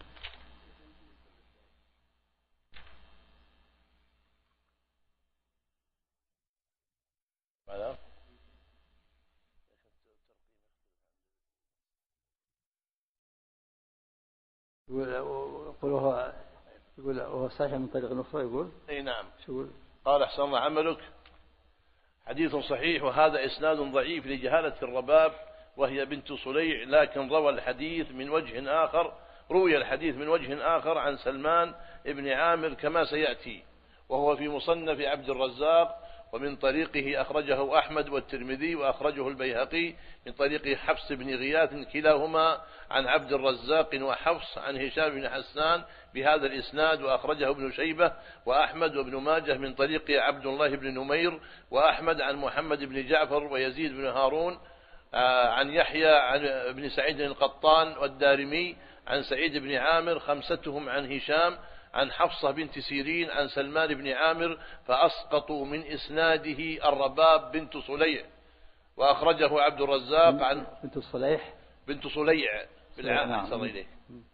يقول هو صحيح من طريق أخرى يقول. أي نعم. شو يقول؟ قال أحسن الله عملك حديث صحيح وهذا إسناد ضعيف لجهالة الرباب وهي بنت صليع، لكن روى الحديث من وجه آخر، روي الحديث من وجه آخر عن سلمان ابن عامر كما سيأتي، وهو في مصنف عبد الرزاق، ومن طريقه أخرجه أحمد والترمذي، وأخرجه البيهقي من طريق حفص بن غياث كلاهما عن عبد الرزاق وحفص عن هشام بن حسان بهذا الإسناد، وأخرجه ابن شيبة وأحمد وابن ماجه من طريق عبد الله بن نمير وأحمد عن محمد بن جعفر ويزيد بن هارون عن يحيى عن ابن سعيد القطان والدارمي عن سعيد بن عامر، خمستهم عن هشام عن حفصة بنت سيرين عن سلمان بن عامر، فأسقطوا من إسناده الرباب بنت صليع، وأخرجه عبد الرزاق عن بنت صليع بالعام. أحسن إليه.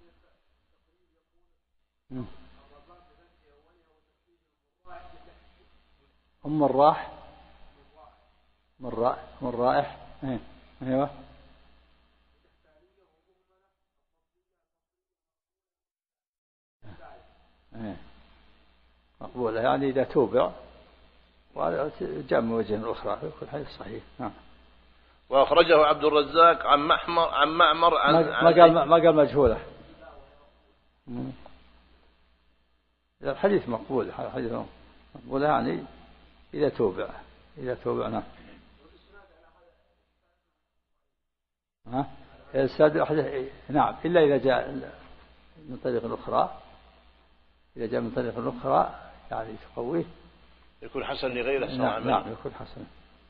أم الراح من رائح. أيوة. مقبولة يعني إذا توبع، وجاء من وجه أخرى يكون حديث صحيح. نعم. وأخرجه عبد الرزاق عن معمر ما قال مجهولة. الحديث مقبول، الحديث مقبولة يعني إذا توبع نعم. نعم إلا إذا جاء من طريق أخرى، إذا جاء من طريق أخرى يعني تقويه يكون حسن لغيره. نعم يكون حسن.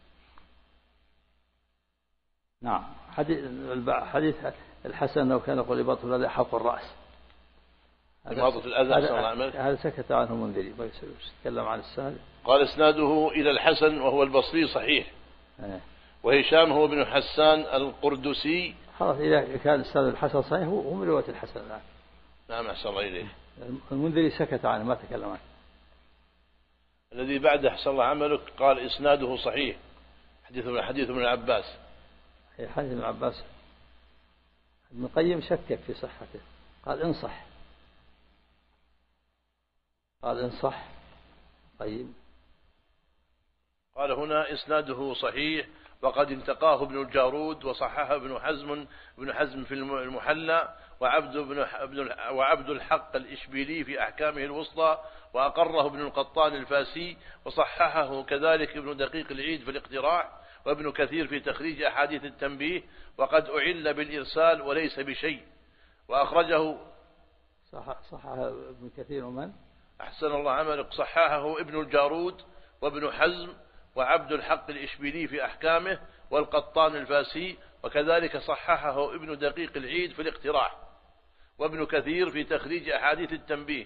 نعم. حديث الحسن لو كان قلبته الذي حق الرأس، هذا سكت عنه المنذري، يتكلم عن السهل. قال اسناده إلى الحسن وهو البصري صحيح. وهشام هو بن حسان القردسي. خلاص إذا كان اسناد الحسن صحيح هو من رواية الحسن. نعم أحسن الله إليه. المنذري سكت عنه ما تكلم عنه. الذي بعده أحسن الله عملك قال إسناده صحيح، حديث ابن عباس. حديث ابن عباس ابن القيم شكك في صحته، قال إن صح. طيب قال هنا إسناده صحيح وقد انتقاه ابن الجارود وصححه ابن حزم في المحلى، وعبد الحق الإشبيلي في أحكامه الوسطى، وأقره ابن القطان الفاسي، وصححه كذلك ابن دقيق العيد في الاقتراح، وابن كثير في تخريج أحاديث التنبيه، وقد أعل بالإرسال وليس بشيء. وأخرجه صححه ابن كثير ومن؟ أحسن الله عملك صححه ابن الجارود وابن حزم وعبد الحق الإشبيلي في أحكامه والقطان الفاسي، وكذلك صححه ابن دقيق العيد في الاقتراح، وابن كثير في تخريج أحاديث التنبيه،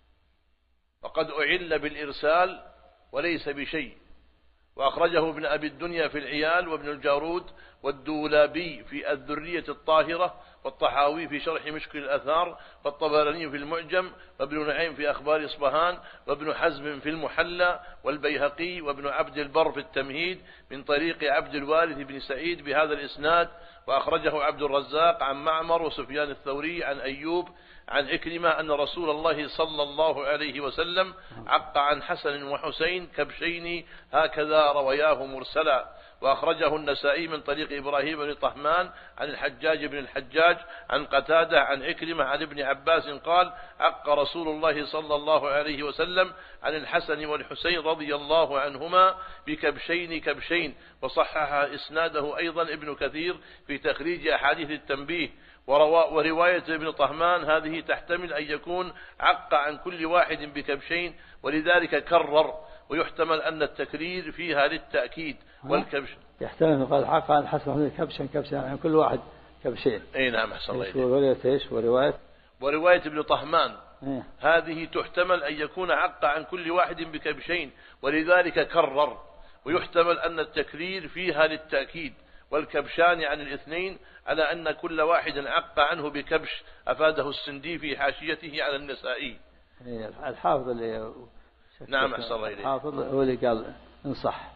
وقد أعل بالإرسال وليس بشيء. وأخرجه ابن أبي الدنيا في العيال، وابن الجارود والدولابي في الذرية الطاهرة، والطحاوي في شرح مشكل الأثار، والطبراني في المعجم، وابن نعيم في أخبار إصبهان، وابن حزم في المحلى، والبيهقي، وابن عبد البر في التمهيد من طريق عبد الوارث بن سعيد بهذا الإسناد. وأخرجه عبد الرزاق عن معمر وسفيان الثوري عن أيوب عن عكرمة أن رسول الله صلى الله عليه وسلم عق عن حسن وحسين كبشين، هكذا روياه مرسلا. وأخرجه النسائي من طريق إبراهيم بن طهمان عن الحجاج بن الحجاج عن قتادة عن عكرمة عن ابن عباس قال: عق رسول الله صلى الله عليه وسلم عن الحسن والحسين رضي الله عنهما بكبشين كبشين. وصحح إسناده أيضا ابن كثير في تخريج أحاديث التنبيه. ورواية ابن طهمان هذه تحتمل أن يكون عق عن كل واحد بكبشين، ولذلك كرر، ويحتمل أن التكرير فيها للتأكيد. والكبش يحتمل قال عق عن الحسن كبشا يعني كل واحد كبشين. أي نعم أحسن الله. ورواية ابن طهمان هذه تحتمل أن يكون عق عن كل واحد بكبشين، ولذلك كرر، ويحتمل أن التكرير فيها للتأكيد. والكبشان عن الاثنين، على أن كل واحد عق عنه بكبش، أفاده السندي في حاشيته على النسائي. الحافظ اللي نعم أحسن الله إليه، الحافظ هو اللي قال إن صح،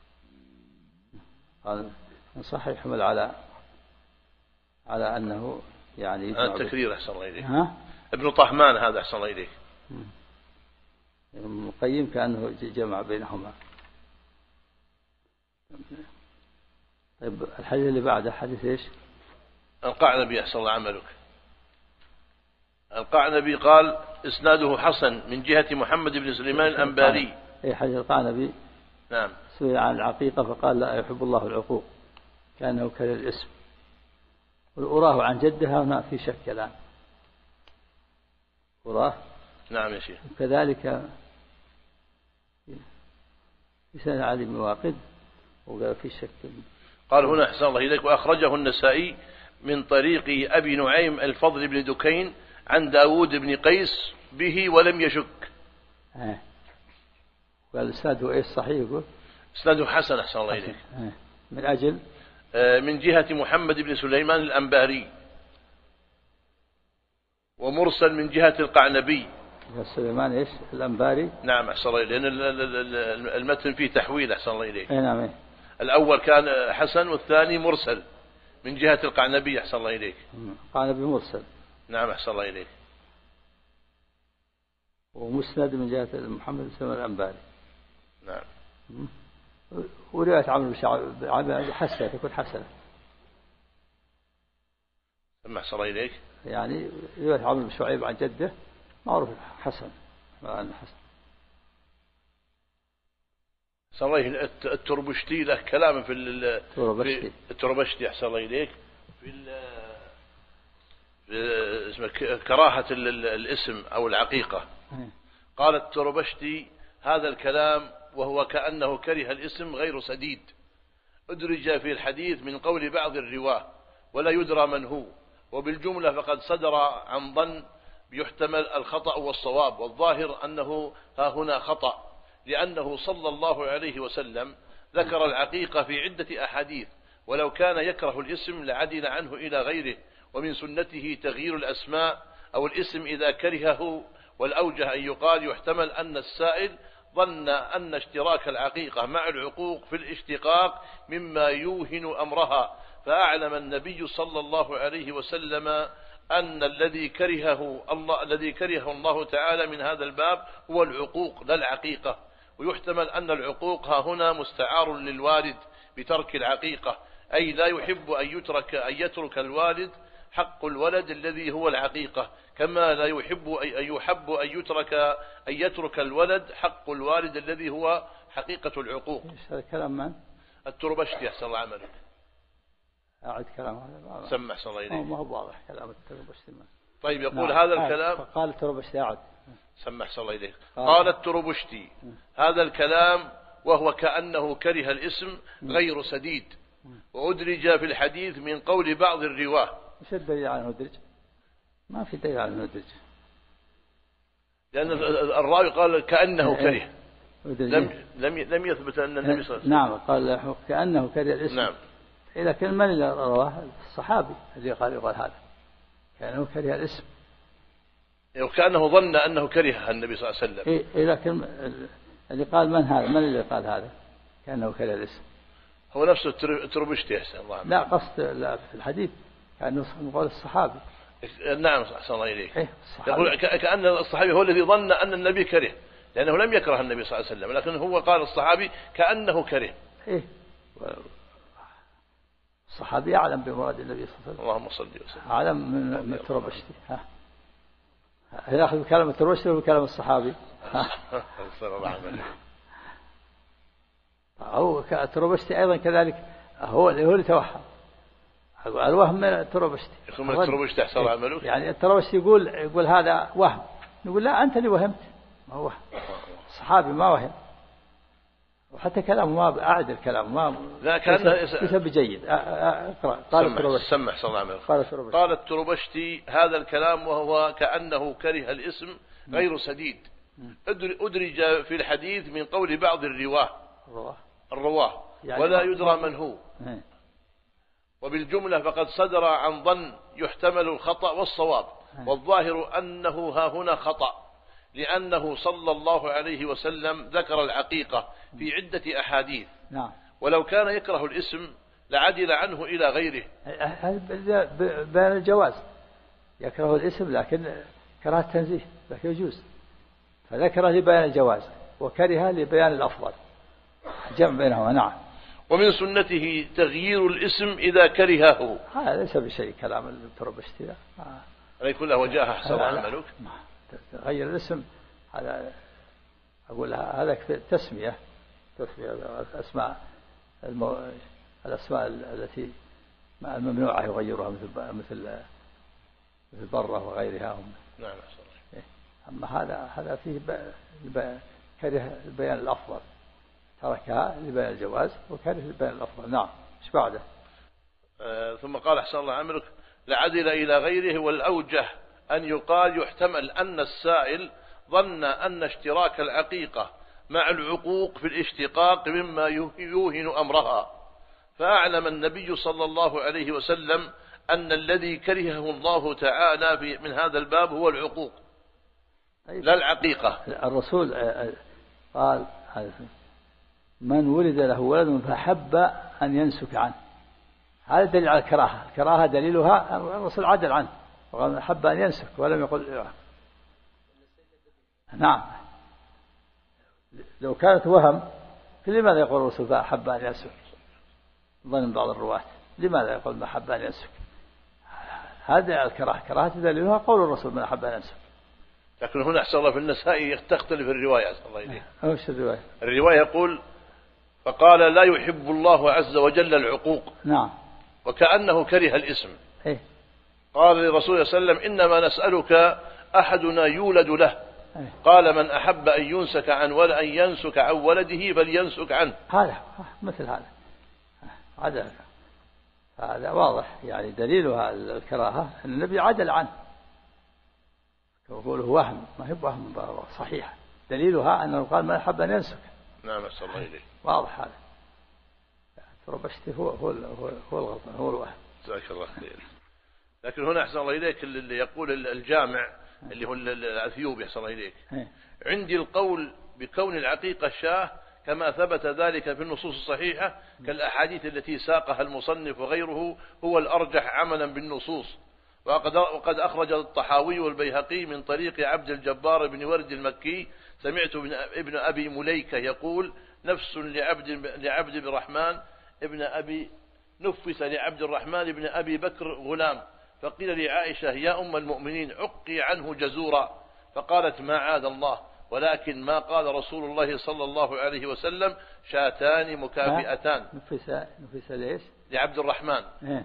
قال إن صح يحمل على أنه يعني التكرير. أحسن الله إليه. ابن طهمان هذا. أحسن الله إليه. القيم كأنه جمع بينهما. طيب الحديث اللي بعده حديث إيش؟ القعنبي. أحسن الله عملك. القعنبي قال إسناده حسن من جهة محمد بن سليمان الأنباري. أي حديث القعنبي. نعم. سئل عن العقيقة فقال لا يحب الله العقوق، كأنه كره الاسم. والأراه عن جدها هنا في شك الآن. أراه. نعم يا شيخ. وكذلك في سنة علي بن واقد وقال في شك. قال هنا أحسن الله إليك وأخرجه النسائي من طريق أبي نعيم الفضل بن دكين عن داود بن قيس به ولم يشك. قال إسناده إيش صحيح؟ يقول إسناده حسن. أحسن الله إليك. من أجل من جهة محمد بن سليمان الأنباري، ومرسل من جهة القعنبي. سليمان إيش الأنباري. نعم أحسن الله إليك، لأن المتن فيه تحويل. أحسن الله إليك. نعم. الأول كان حسن والثاني مرسل من جهة القعنبي. أحسن الله إليك. القعنبي مرسل. نعم أحسن الله إليك. ومسند من جهة محمد بن سليمان الأنباري. نعم. ورواية عمرو بن حسنة تكون حسنة. أحسن الله إليك. يعني رواية عمرو بن شعيب عن جده معروف حسن. أحسن الله. التربشتي له كلام في التربشتي. أحسن الله إليك. في اسمه كراهة الاسم أو العقيقة. قال التربشتي هذا الكلام وهو كأنه كره الاسم غير سديد، أدرج في الحديث من قول بعض الرواه ولا يدرى من هو، وبالجملة فقد صدر عن ظن يحتمل الخطأ والصواب، والظاهر أنه ها هنا خطأ، لأنه صلى الله عليه وسلم ذكر العقيقة في عدة أحاديث، ولو كان يكره الاسم لعدل عنه إلى غيره، ومن سنته تغيير الأسماء أو الاسم إذا كرهه، والأوجه أن يقال يحتمل أن السائل ظن أن اشتراك العقيقة مع العقوق في الاشتقاق مما يوهن أمرها، فأعلم النبي صلى الله عليه وسلم أن الذي كرهه الله تعالى من هذا الباب هو العقوق لا العقيقة، ويحتمل أن العقوق ها هنا مستعار للوالد بترك العقيقة، أي لا يحب أن يترك الوالد حق الولد الذي هو العقيقة، كما لا يحب أن يترك الولد حق الوالد الذي هو حقيقة العقوق. هذا كلام من؟ التربشتي. أحسن الله عملك. أعد كلام هذا. سمع. أحسن الله إليك. ما هو واضح كلام التربشتي. طيب يقول هذا الكلام. قال التربشتي. أعد. سمع. أحسن الله إليك. قال التربشتي هذا الكلام وهو كأنه كره الاسم غير سديد، وأدرج في الحديث من قول بعض الرواه. وش الدليل على أدرج؟ ما في دليل على أدرج، لأن الراوي قال كأنه كره. لم يثبت أن النبي صلى الله عليه وسلم. نعم قال كأنه كره الاسم. نعم. لكن من اللي رواه؟ الصحابي الذي قال هذا كأنه كره الاسم، وكأنه ظن أنه كره النبي صلى الله عليه وسلم. لكن اللي قال من هذا؟ من اللي قال هذا كأنه كره الاسم؟ هو نفسه التربشتي. أحسن الله. لا قصد لا في الحديث كأنه قول الصحابي. نعم. أحسن الله إليك. يقول كأن الصحابي هو الذي ظن أن النبي كره، لأنه لم يكره النبي صلى الله عليه وسلم، لكن هو قال الصحابي كأنه كره. الصحابي أعلم بمراد النبي صلى الله عليه وسلم. اللهم صل وسلم. أعلم من التربشتي. يأخذ بكلام التربشتي وبكلام الصحابي. هو التربشتي أيضا كذلك هو اللي توهم. الوهم من التربشتي. يقول من التربشتي أحسن عمله. يعني التربشتي يقول هذا وهم، نقول لا أنت اللي وهمت، ما هو الصحابي ما وهم، وحتى كلامه ما أعد الكلام ما لا كان ليس بجيد. اقرأ. قال التربشتي. سمع. صلى الله عليه وسلم. قال التربشتي هذا الكلام وهو كأنه كره الاسم غير سديد، أدرج في الحديث من قول بعض الرواه يعني ولا يدرى من هو. وبالجملة فقد صدر عن ظن يحتمل الخطأ والصواب، والظاهر أنه ها هنا خطأ، لأنه صلى الله عليه وسلم ذكر العقيقة في عدة أحاديث. نعم. ولو كان يكره الاسم لعدل عنه إلى غيره. بيان الجواز، يكره الاسم لكن كراهة تنزيه، لكن يجوز، فذكره لبيان الجواز وكره لبيان الأفضل، جمع بينهما. نعم. ومن سنته تغيير الاسم إذا كرهه. هذا ليس بشيء، كلام التربشتي عليه كله وجاء أحسن عملك. تغير الاسم هذا أقول هذا تسمية أسماء الأسماء التي الممنوعة يغيرها مثل برة وغيرها. نعم. أما هذا فيه كره البيان الأفضل، تركها لبيان الجواز وكره البيان الأفضل. نعم. ايش بعده؟ ثم قال أحسن الله عملك لعدل إلى غيره، والأوجه أن يقال يحتمل أن السائل ظن أن اشتراك العقيقة مع العقوق في الاشتقاق مما يوهن أمرها، فأعلم النبي صلى الله عليه وسلم أن الذي كرهه الله تعالى من هذا الباب هو العقوق لا العقيقة. الرسول قال من ولد له ولد فحب أن ينسك عنه، هذا دليل على الكراهة. الكراهة دليلها الرسول عدل عنه وقال حب أن ينسك ولم يقل. نعم. لو كانت وهم لماذا يقول الرسول فأحب أن ينسك؟ ظن بعض الرواة لماذا يقول ما حب أن ينسك؟ هذا الكراهة، كراهة دليلها قول الرسول من أحب أن ينسك. لكن هنا أحسن الله في النسائي تختلف الرواية. أحسن الله إليه. وش الرواية؟ الرواية يقول فقال لا يحب الله عز وجل العقوق. نعم. وكأنه كره الاسم. إيه؟ قال للرسول صلى الله عليه وسلم إنما نسألك أحدنا يولد له. إيه؟ قال من أحب أن ينسك عن ولا أن ينسك عن ولده فلينسك عنه. هذا مثل هذا هذا واضح، يعني دليلها الكراهة أن النبي عدل عنه، يقول هو وهم، ما هي وهم صحيح، دليلها أنه قال من أحب أن ينسك. نعم. أسأل الله إليه. واضح هذا. تربشتي هو الغلطان، هو الوهم. جزاك الله خير. لكن هنا أحسن الله إليك اللي يقول الجامع اللي هو الأثيوبي أحسن الله إليك، عندي القول بكون العقيقة شاه كما ثبت ذلك في النصوص الصحيحة كالأحاديث التي ساقها المصنف وغيره هو الأرجح عملا بالنصوص. وقد أخرج الطحاوي والبيهقي من طريق عبد الجبار بن ورد المكي سمعت ابن أبي مليكة يقول نفس لعبد الرحمن ابن أبي نفس لعبد الرحمن بن أبي بكر غلام، فقيل لعائشة يا أم المؤمنين عقي عنه جزورا، فقالت ما عاد الله، ولكن ما قال رسول الله صلى الله عليه وسلم شاتان مكافئتان. نفس ليش؟ لعبد الرحمن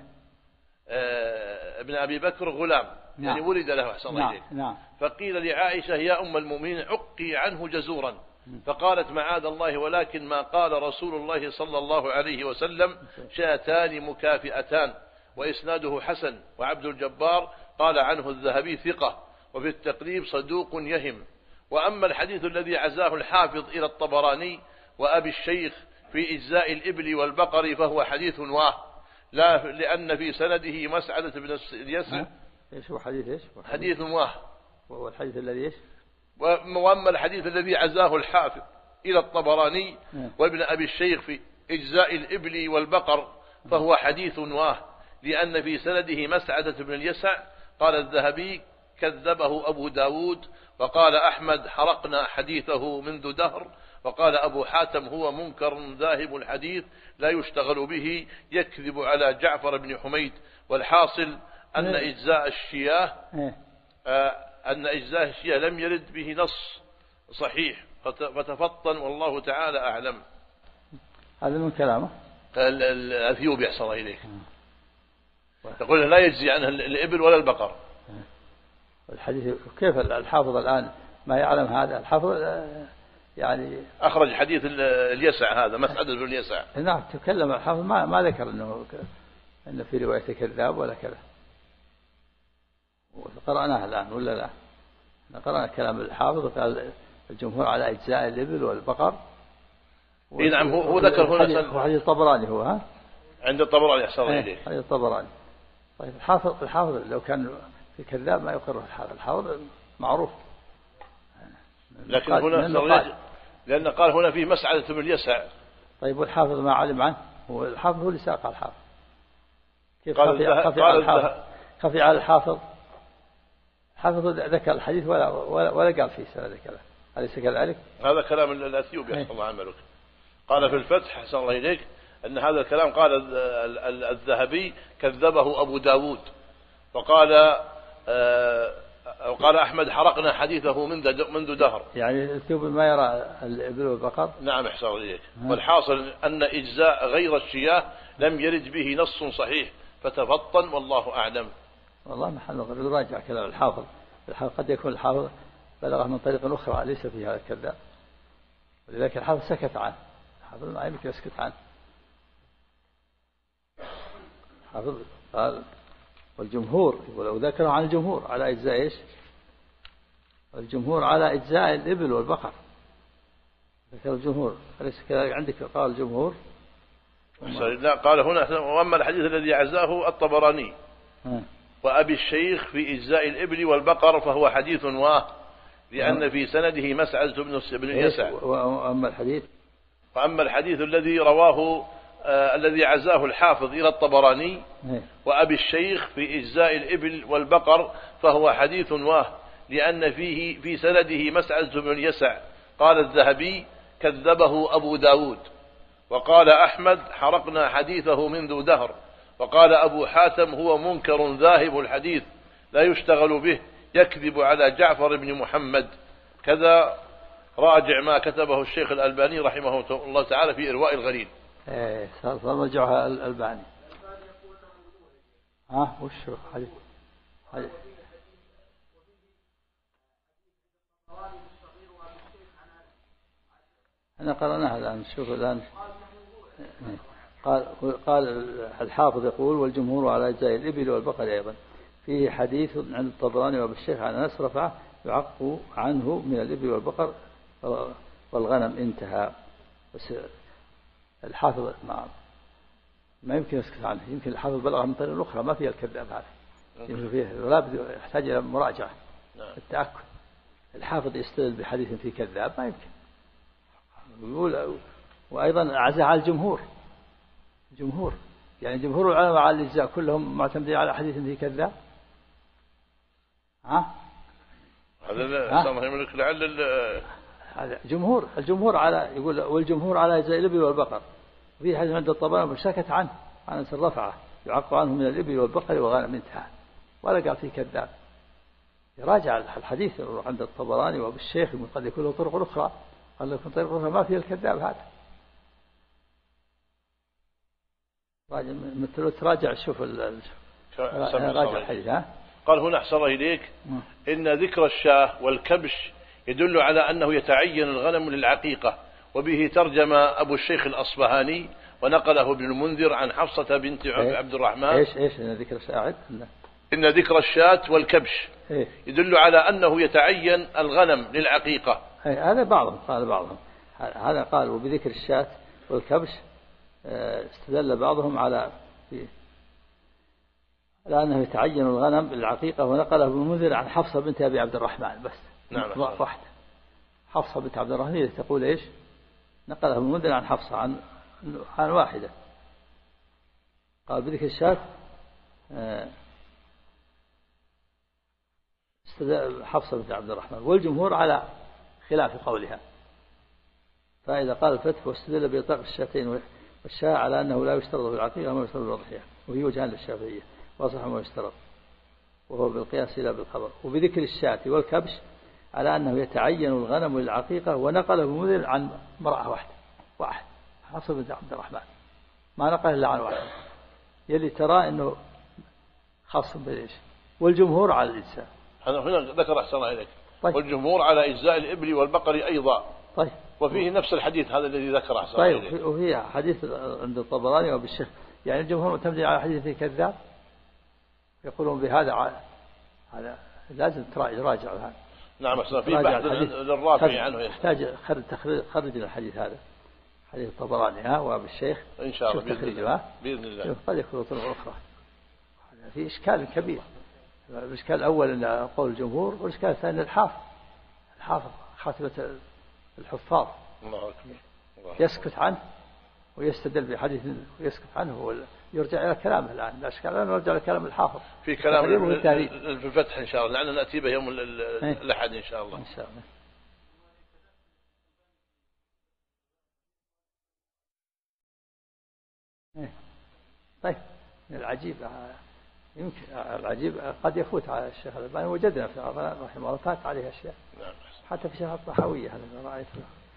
ابن أبي بكر غلام. نعم. يعني ولد له أحسن الله إليك. نعم. فقيل لعائشة يا أم المؤمنين عقي عنه جزورا، فقالت معاذ الله، ولكن ما قال رسول الله صلى الله عليه وسلم شاتان مكافئتان. وإسناده حسن. وعبد الجبار قال عنه الذهبي ثقة، وفي التقريب صدوق يهم. وأما الحديث الذي عزاه الحافظ إلى الطبراني وأبي الشيخ في إجزاء الإبل والبقر فهو حديث واه، لا لأن في سنده مسعدة بن اليسر. ايش هو حديث ايش؟ حديث واه. وهو الحديث الذي ايش؟ وأما الحديث الذي عزاه الحافظ إلى الطبراني وابن أبي الشيخ في إجزاء الإبل والبقر فهو حديث واه، لأن في سنده مسعدة بن اليسع. قال الذهبي كذبه أبو داود، وقال أحمد حرقنا حديثه منذ دهر، وقال أبو حاتم هو منكر ذاهب الحديث لا يشتغل به، يكذب على جعفر بن حميد. والحاصل أن إجزاء الشياه لم يرد به نص صحيح، فتفطن والله تعالى أعلم. هذا من كلامه الأثيوبي أحسن الله إليك يقول لا يجزي عنها الإبل ولا البقر. الحديث كيف الحافظ الآن ما يعلم هذا؟ الحافظ يعني أخرج حديث اليسع هذا مسعد بن اليسع. نعم. تكلم الحافظ ما ذكر أنه في رواية كذاب ولا كذا. قرأناها الآن ولا لا؟ قرأنا كلام الحافظ وقال الجمهور على أجزاء الإبل والبقر. نعم. هو ذكر هنا حديث الطبراني هو عند الطبراني أحسن إليه. عند الطبراني. طيب الحافظ لو كان في كذاب ما يقره الحافظ معروف. لكن هنا لأن قال هنا فيه مسعدة بن اليسع. طيب والحافظ ما علم عنه، والحافظ هو اللي ساق الحافظ. كيف خفي على الحافظ؟ الحافظ ذكر الحديث ولا قال فيه سنة كذا، أليس كذلك؟ هذا كلام الأثيوبي أحسن الله عملك. قال في الفتح أحسن الله إليك أن هذا الكلام قال الذهبي كذبه أبو داود، وقال أحمد حرقنا حديثه منذ دهر. يعني الأثيوبي ما يرى الإبل والبقر. نعم أحسن الله إليك. والحاصل أن إجزاء غير الشياه لم يرد به نص صحيح، فتفطن والله أعلم. والله محل نراجع كلام الحافظ قد يكون الحافظ بلغه من طريق أخرى ليس فيها الكذاب، ولذلك الحافظ سكت عنه. الحافظ ما يمكن يسكت عنه. الحافظ قال والجمهور، ولو ذكروا عن الجمهور على أجزاء إيش؟ الجمهور على أجزاء الإبل والبقر. ذكر الجمهور أليس كذلك عندك؟ قال الجمهور. لا قال هنا وأما الحديث الذي عزاه الطبراني وأبي الشيخ في إجزاء الإبل والبقر فهو حديث لأن في سنده مسعدة بن اليسع. وأما الحديث الذي رواه الذي عزاه الحافظ إلى الطبراني وأبي الشيخ في إجزاء الإبل والبقر فهو حديث لأن فيه في سنده مسعدة بن اليسع. قال الذهبي كذبه أبو داود. وقال أحمد حرقنا حديثه منذ دهر. وقال أبو حاتم هو منكر ذاهب الحديث لا يشتغل به، يكذب على جعفر بن محمد. كذا راجع ما كتبه الشيخ الألباني رحمه الله تعالى في إرواء الغليل. رجعها الألباني. وش حديث أنا قرأناها الآن. شوف الآن قال الحافظ يقول والجمهور على أجزاء الإبل والبقر أيضا فيه حديث عند الطبراني وبالشيخ عن أنس رفعه يعق عنه من الإبل والبقر والغنم. انتهى. بس الحافظ ما يمكن يسكت عنه. يمكن الحافظ بلغ من طريق أخرى ما فيها الكذاب هذا. يمكن فيه لابد يحتاج إلى مراجعة التأكد. الحافظ يستدل بحديث فيه كذاب ما يمكن. يقول وأيضا عزاه على الجمهور. يعني جمهور العلماء على الإجزاء كلهم معتمدين على حديث فيه كذاب. هذا الجمهور على يقول والجمهور على أجزاء الإبل والبقر. في حديث عند الطبراني وسكت عنه عن أنس رفعه يعق عنه من الإبل والبقر والغنم. انتهى. ولا قال فيه كذاب. يراجع الحديث عند الطبراني وبالشيخ قد يكون له طرق أخرى، قال لكم طريق أخرى ما فيها الكذاب هذا. مثل تراجع شوف راجع الحديث. قال هنا أحسن إليك إن ذكر الشاه والكبش يدل على أنه يتعين الغنم للعقيقة، وبه ترجم أبو الشيخ الأصبهاني ونقله ابن المنذر عن حفصة بنت عبد الرحمن. إيش إن ذكر الشاة إن ذكر الشاة والكبش يدل على أنه يتعين الغنم للعقيقة. هذا بعضهم قال هذا قال وبذكر الشاة والكبش استدل بعضهم على أنه يتعين الغنم للعقيقة، ونقله ابن المنذر عن حفصة بنت أبي عبد الرحمن. بس واحدة حفصة بنت عبد الرحمن تقول إيش؟ نقله ابن المنذر عن حفصة عن واحدة. قال بذكر الشاة استدل حفصة بنت عبد الرحمن، والجمهور على خلاف قولها. فإذا قال الفتح واستدل بإطلاق الشاتين والشاة على أنه لا يشترط في العقيقة وما يشترط في الأضحية، وهي وجهان للشافعية وصح ما يشترط وهو بالقياس لا بالخبر. وبذكر الشاة والكبش على أنه يتعين الغنم للعقيقة، ونقله ابن المنذر عن امرأة واحد حفصة بنت عبد الرحمن، ما نقل إلا عن واحد، يلي ترى أنه خاص بالإيش. والجمهور على الإجزاء. هنا ذكر أحسن إليك. طيب. والجمهور على إجزاء الإبل والبقر أيضا. طيب. وفيه نفس الحديث هذا الذي ذكر أحسن إليك. طيب. وفيه حديث عند الطبراني وبالشيخ، يعني الجمهور معتمد على حديث فيه كذاب، يقولون بهذا هذا لازم يراجع هذا. نعم أحسن. في بحث للرافعي عنه يحتاج خرج الحديث هذا حديث الطبراني ها وأبو الشيخ إن شاء الله بإذن الله قد يكون طرق أخرى. في إشكال كبير. الإشكال الأول قول الجمهور، والإشكال الثاني الحافظ خاتمة الحفاظ يسكت عنه ويستدل بحديث ويسكت عنه ويرجع إلى كلامه. الآن الأشكال الآن نرجع إلى كلام الحافظ في كلام في الفتح إن شاء الله، لأننا نأتي به يوم الأحد إن شاء الله. طيب العجيب يمكن العجيب قد يفوت على الشيخ الألباني، وجدنا في رحمه الله فات عليه أشياء حتى في شرح الطحاوية هذا رأيت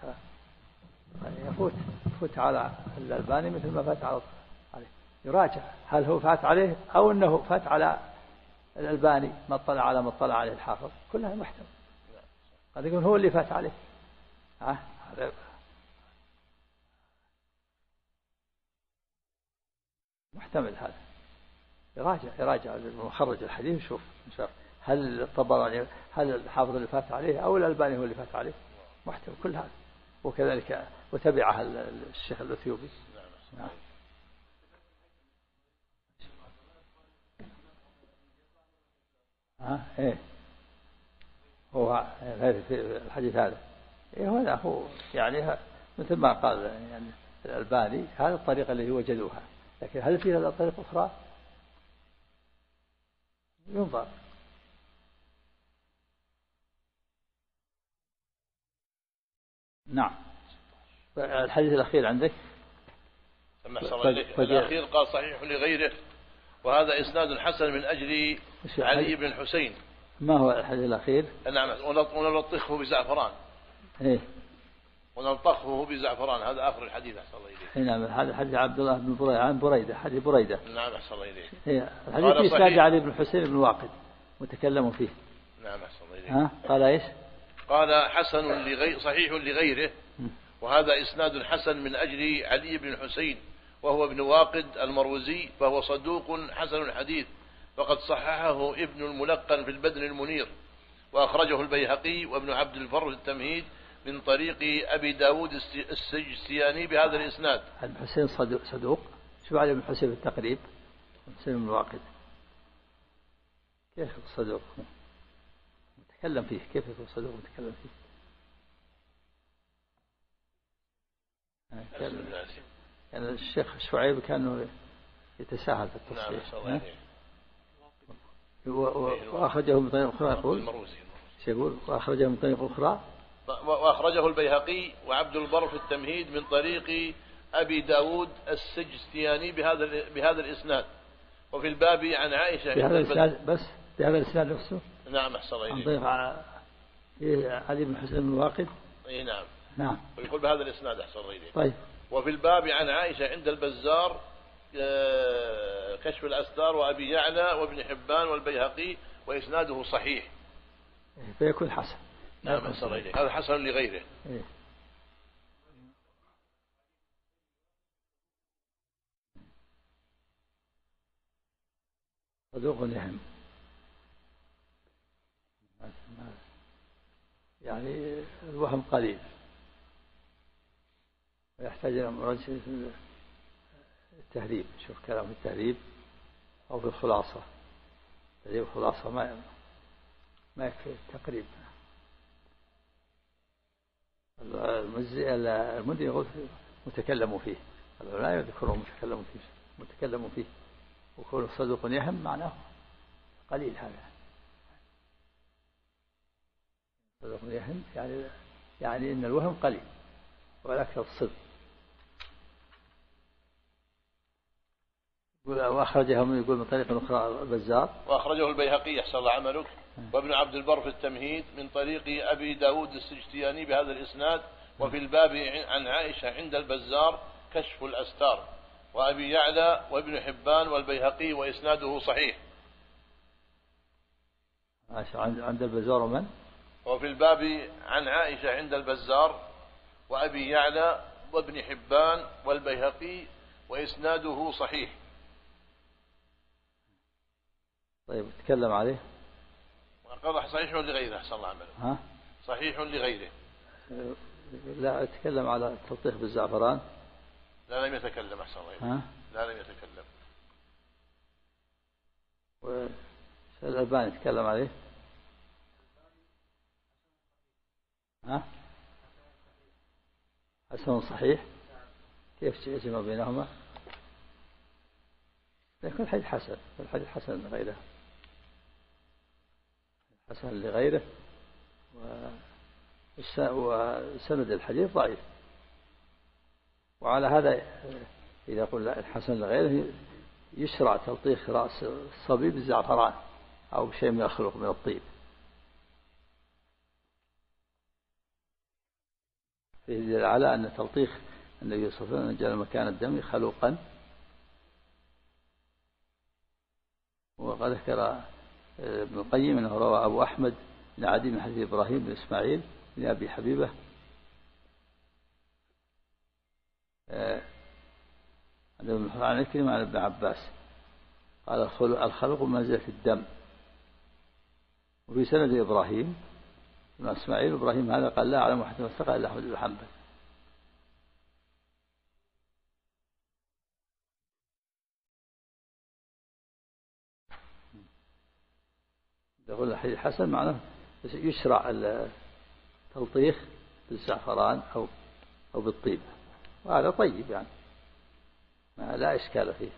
يفوت على الألباني مثل ما فات عليه. يراجع هل هو فات عليه أو أنه فات على الألباني ما اطلع على ما اطلع عليه الحافظ، كلها محتمل. قد يكون هو اللي فات عليه. محتمل هذا. يراجع مخرج الحديث وشوف هل الطبراني هل الحافظ اللي فات عليه أو الألباني هو اللي فات عليه، محتمل كل هذا. وكذلك وتبعها الشيخ الأثيوبي. إيه هو في الحديث هذا هنا هو يعني مثل ما قال يعني الألباني هذه الطريقة اللي وجدوها، لكن هل في هذا طريقة أخرى ينظر. نعم. الحديث الأخير عندك الأخير قال صحيح لغيره، وهذا إسناد حسن من أجل علي بن الحسين. ما هو الحديث الأخير؟ نعم. ونلطخه بزعفران. إيه ونلطخه بزعفران، هذا آخر الحديث أحسن الله إليه. نعم. هذا حديث عبد الله بن بريدة عن بريدة، حديث بريدة. نعم أحسن الله إليه. الحديث في إسناد علي بن الحسين بن واقد متكلم فيه. نعم أحسن الله إليه. قال إيش؟ قال حسن صحيح لغيره، وهذا إسناد حسن من أجل علي بن الحسين وهو ابن واقد المروزي، فهو صدوق حسن الحديث، فقد صححه ابن الملقن في البدر المنير، وأخرجه البيهقي وابن عبد البر في التمهيد من طريق أبي داود السجستياني بهذا الإسناد. الحسين صدوق. شو علي بن الحسين في التقريب؟ الحسين بن واقد كيف صدوق متكلم فيه؟ كيف يكون صدوق متكلم فيه؟ يعني الشيخ شعيب كان يتساهل في التصحيح. وأخرجه من طريق أخرى يقول وأخرجه من طريق أخرى، وأخرجه البيهقي وعبد البر في التمهيد من طريق أبي داود السجستياني بهذا الإسناد. وفي الباب عن عائشة بهذا الإسناد بس بهذا الإسناد نفسه. نعم أحسن الله عن طريق علي بن حسين بن واقد. إيه نعم. نعم. ويقول بهذا الإسناد أحسن الله إليه. طيب. وفي الباب عن عائشة عند البزار كشف الأستار وأبي يعلى وابن حبان والبيهقي، وإسناده صحيح. فيكون حسن. نعم أحسن الله إليه. هذا حسن لغيره. إيه. صدوق يهم يعني الوهم قليل، ويحتاج إلى مراجعة في التهذيب. شوف كلام في التهذيب أو في الخلاصة. تهذيب الخلاصة ما يكفي التقريب. المنذر يقول متكلموا فيه، لا يذكرون متكلموا فيه وكون صدوق يهم معناه قليل. هذا صدوق يهم يعني إن الوهم قليل والأكثر الصدق. وأخرجه يقول من طريق أخرى البزار، وأخرجه البيهقي أحسن الله عملك وابن عبد البر في التمهيد من طريق أبي داود السجستياني بهذا الإسناد. وفي الباب عن عائشة عند البزار كشف الأستار وأبي يعلى وابن حبان والبيهقي، وإسناده صحيح. عند البزار ومن؟ وفي الباب عن عائشة عند البزار وأبي يعلى وابن حبان والبيهقي، وإسناده صحيح. طيب تكلم عليه. قال صحيح لغيره أحسن الله عمله. صحيح لغيره. لا أتكلم على التلطيخ بالزعفران. لا لم يتكلم أحسن الله. لا لم يتكلم. والألباني يتكلم عليه. حسن صحيح. كيف يجمع بينهما؟ لكن الحديث حسن، الحديث حسن لغيره، حسن لغيره، وسند الحديث ضعيف. وعلى هذا إذا قلنا الحسن لغيره يشرع تلطيخ رأس الصبي بالزعفران أو بشيء من الخلق من الطيب. فيه دليل على أن تلطيخ النبي صلى الله عليه وسلم جعل مكان الدم خلوقا. وقد ذكر ابن القيم أنه روى أبو أحمد بن عدي من حديث إبراهيم بن إسماعيل بن أبي حبيبة عن كلمة عن ابن عباس قال الخلق منزلة الدم. وفي سند إبراهيم بن إسماعيل إبراهيم هذا قال لا أعلم حتى استقى إلا أحمد بن حنبل. يقول الحديث حسن معناه يشرع التلطيخ بالزعفران أو بالطيب، وهذا طيب يعني لا إشكال فيه.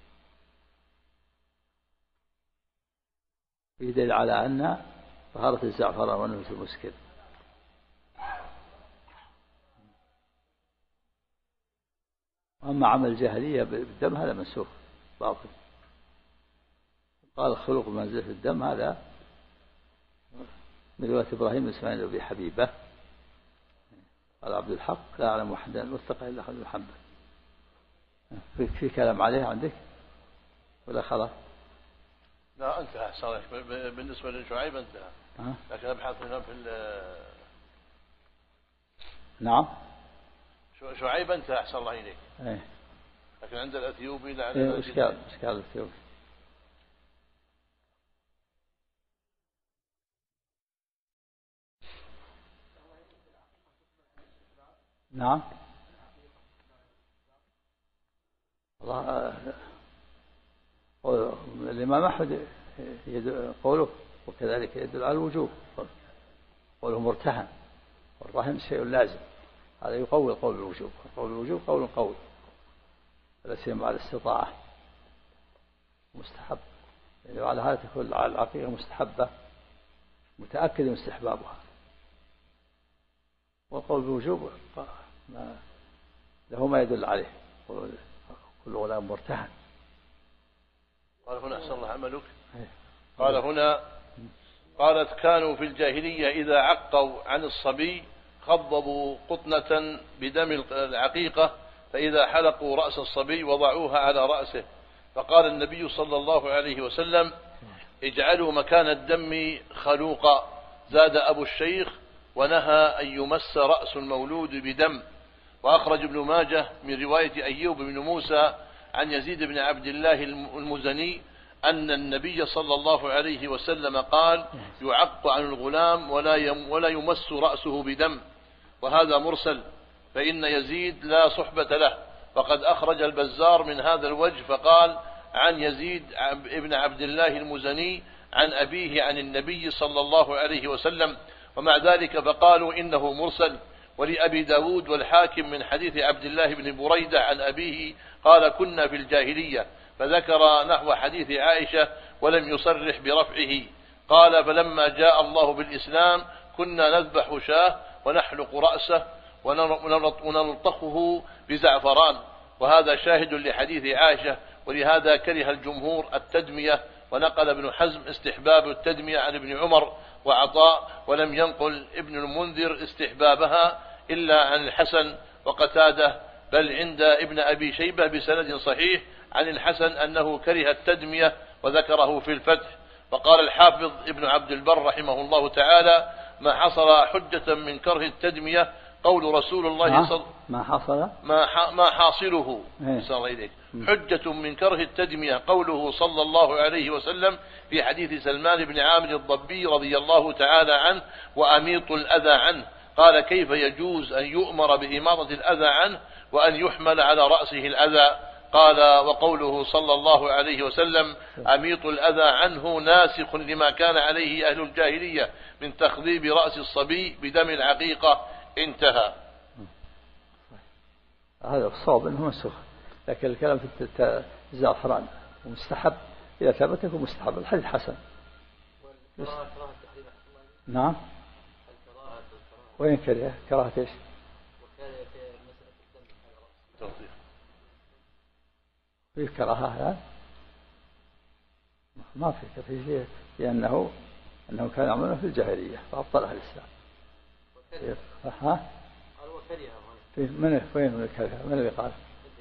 يدل على أن طهارة الزعفران وأنه مسكر. أما عمل الجاهلية بالدم هذا منسوخ باطل. قال الخلق بمنزلة الدم هذا من رواية إبراهيم بن إسماعيل أبي حبيبة قال عبد الحق لا أعلم وحدا واتقى إلا أحمد بن حنبل. في كلام عليه عندك ولا خلاص؟ لا انتهى صالح. بالنسبة لشعيب انتهى. لكن أبحث هنا في نعم شعيب انتهى أحسن الله إليك. لكن عند الأثيوبي لا إشكال الأثيوبي. نعم الإمام أحمد قوله وكذلك يدل على الوجوب، قوله مرتهن، والرهن شيء لازم، هذا يقوي قول الوجوب. قول الوجوب قول قوي لا سيما على الاستطاعة مستحب، يعني وعلى هذا تكون العقيقة مستحبة متأكد من استحبابها. وقول الوجوب له ما يدل عليه، كل غلام مرتهن. قال هنا أحسن الله عملك. قال هنا قالت كانوا في الجاهلية إذا عقوا عن الصبي خضبوا قطنة بدم العقيقة، فإذا حلقوا رأس الصبي وضعوها على رأسه، فقال النبي صلى الله عليه وسلم اجعلوا مكان الدم خلوقا. زاد أبو الشيخ ونهى أن يمس رأس المولود بدم. وأخرج ابن ماجه من رواية أيوب بن موسى عن يزيد بن عبد الله المزني أن النبي صلى الله عليه وسلم قال يعق عن الغلام ولا يمس رأسه بدم. وهذا مرسل، فإن يزيد لا صحبة له. وقد أخرج البزار من هذا الوجه فقال عن يزيد ابن عبد الله المزني عن أبيه عن النبي صلى الله عليه وسلم، ومع ذلك فقالوا إنه مرسل. ولأبي داود والحاكم من حديث عبد الله بن بريدة عن أبيه قال كنا في الجاهلية، فذكر نحو حديث عائشة ولم يصرح برفعه. قال فلما جاء الله بالإسلام كنا نذبح شاه ونحلق رأسه ونلطخه بزعفران. وهذا شاهد لحديث عائشة، ولهذا كره الجمهور التدمية، ونقل ابن حزم استحباب التدمية عن ابن عمر وعطاء، ولم ينقل ابن المنذر استحبابها إلا عن الحسن وقتاده، بل عند ابن أبي شيبة بسند صحيح عن الحسن أنه كره التدمية وذكره في الفتح. وقال الحافظ ابن عبد البر رحمه الله تعالى ما حصل حجة من كره التدمية قول رسول الله صلى ما حاصله صلى الله عليه حجة من كره التدمية قوله صلى الله عليه وسلم في حديث سلمان بن عامر الضبي رضي الله تعالى عنه وأميط الأذى عنه. قال كيف يجوز أن يؤمر بإماطة الأذى عنه وأن يحمل على رأسه الأذى؟ قال وقوله صلى الله عليه وسلم أميط الأذى عنه ناسخ لما كان عليه أهل الجاهلية من تخضيب رأس الصبي بدم العقيقة. انتهى. هذا الصواب أنه منسوخ، لكن الكلام في الزعفران ومستحب إذا ثبت يكون مستحب. الحديث حسن. نعم. وين كره؟ كراهة ايش؟ في كراهة ما في كفيه، لأنه كان يعملون في الجاهلية فأبطلها الإسلام. ها؟ وين الكره؟ من اللي قال؟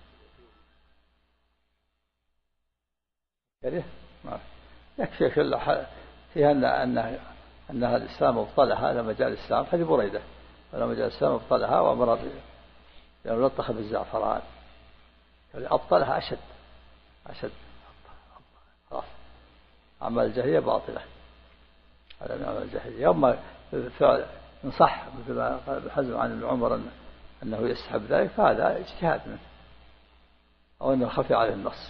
كره؟ ما يكفي فيها أن الإسلام أبطلها لما جاء الإسلام. هذه بريدة لما جاء الإسلام أبطلها وأمر لأنه لطخ بالزعفران أبطلها أشد. خلاص أعمال الجاهلية باطلة. هذا من أعمال الجاهلية. يوم فعل إن صح مثل ما قال ابن حزم عن ابن عمر أنه يسحب ذلك فهذا اجتهاد منه أو أنه خفي عليه النص.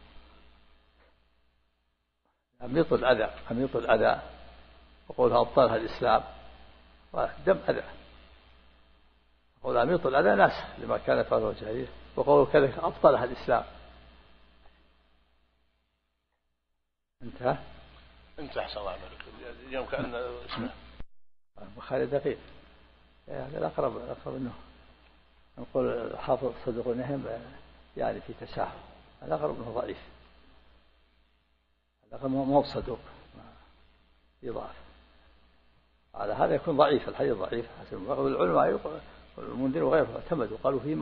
أميط الأذى وقولها أبطلها الإسلام ودم أذى. وقول أميط الأذى ناسخ لما كان فعله الجاهلية، وقول كذلك أبطلها الإسلام. انتهى أحسن الله عملك اليوم كأن اسمه بخاري دقيق. هذا الأقرب أنه نقول حافظ صدق نهم يعني في تساهل. الأقرب أنه ضعيف. الأقرب ما هو صدوق يضاف على هذا يكون ضعيف. الحديث ضعيف حسن. والعلماء والمنذر وغيره اعتمدوا قالوا فيه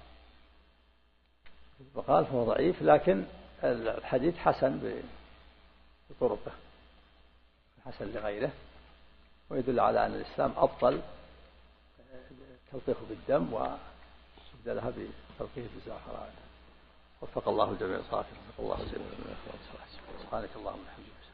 مقال فهو ضعيف، لكن الحديث حسن بطرقه حسن لغيره، ويدل على أن الإسلام أبطل تلطيخ بالدم وبدلها بتلطيخ بالزعفران. وفق الله الجميع صافي. وفق الله الجميع. سبحانك اللهم وبحمدك.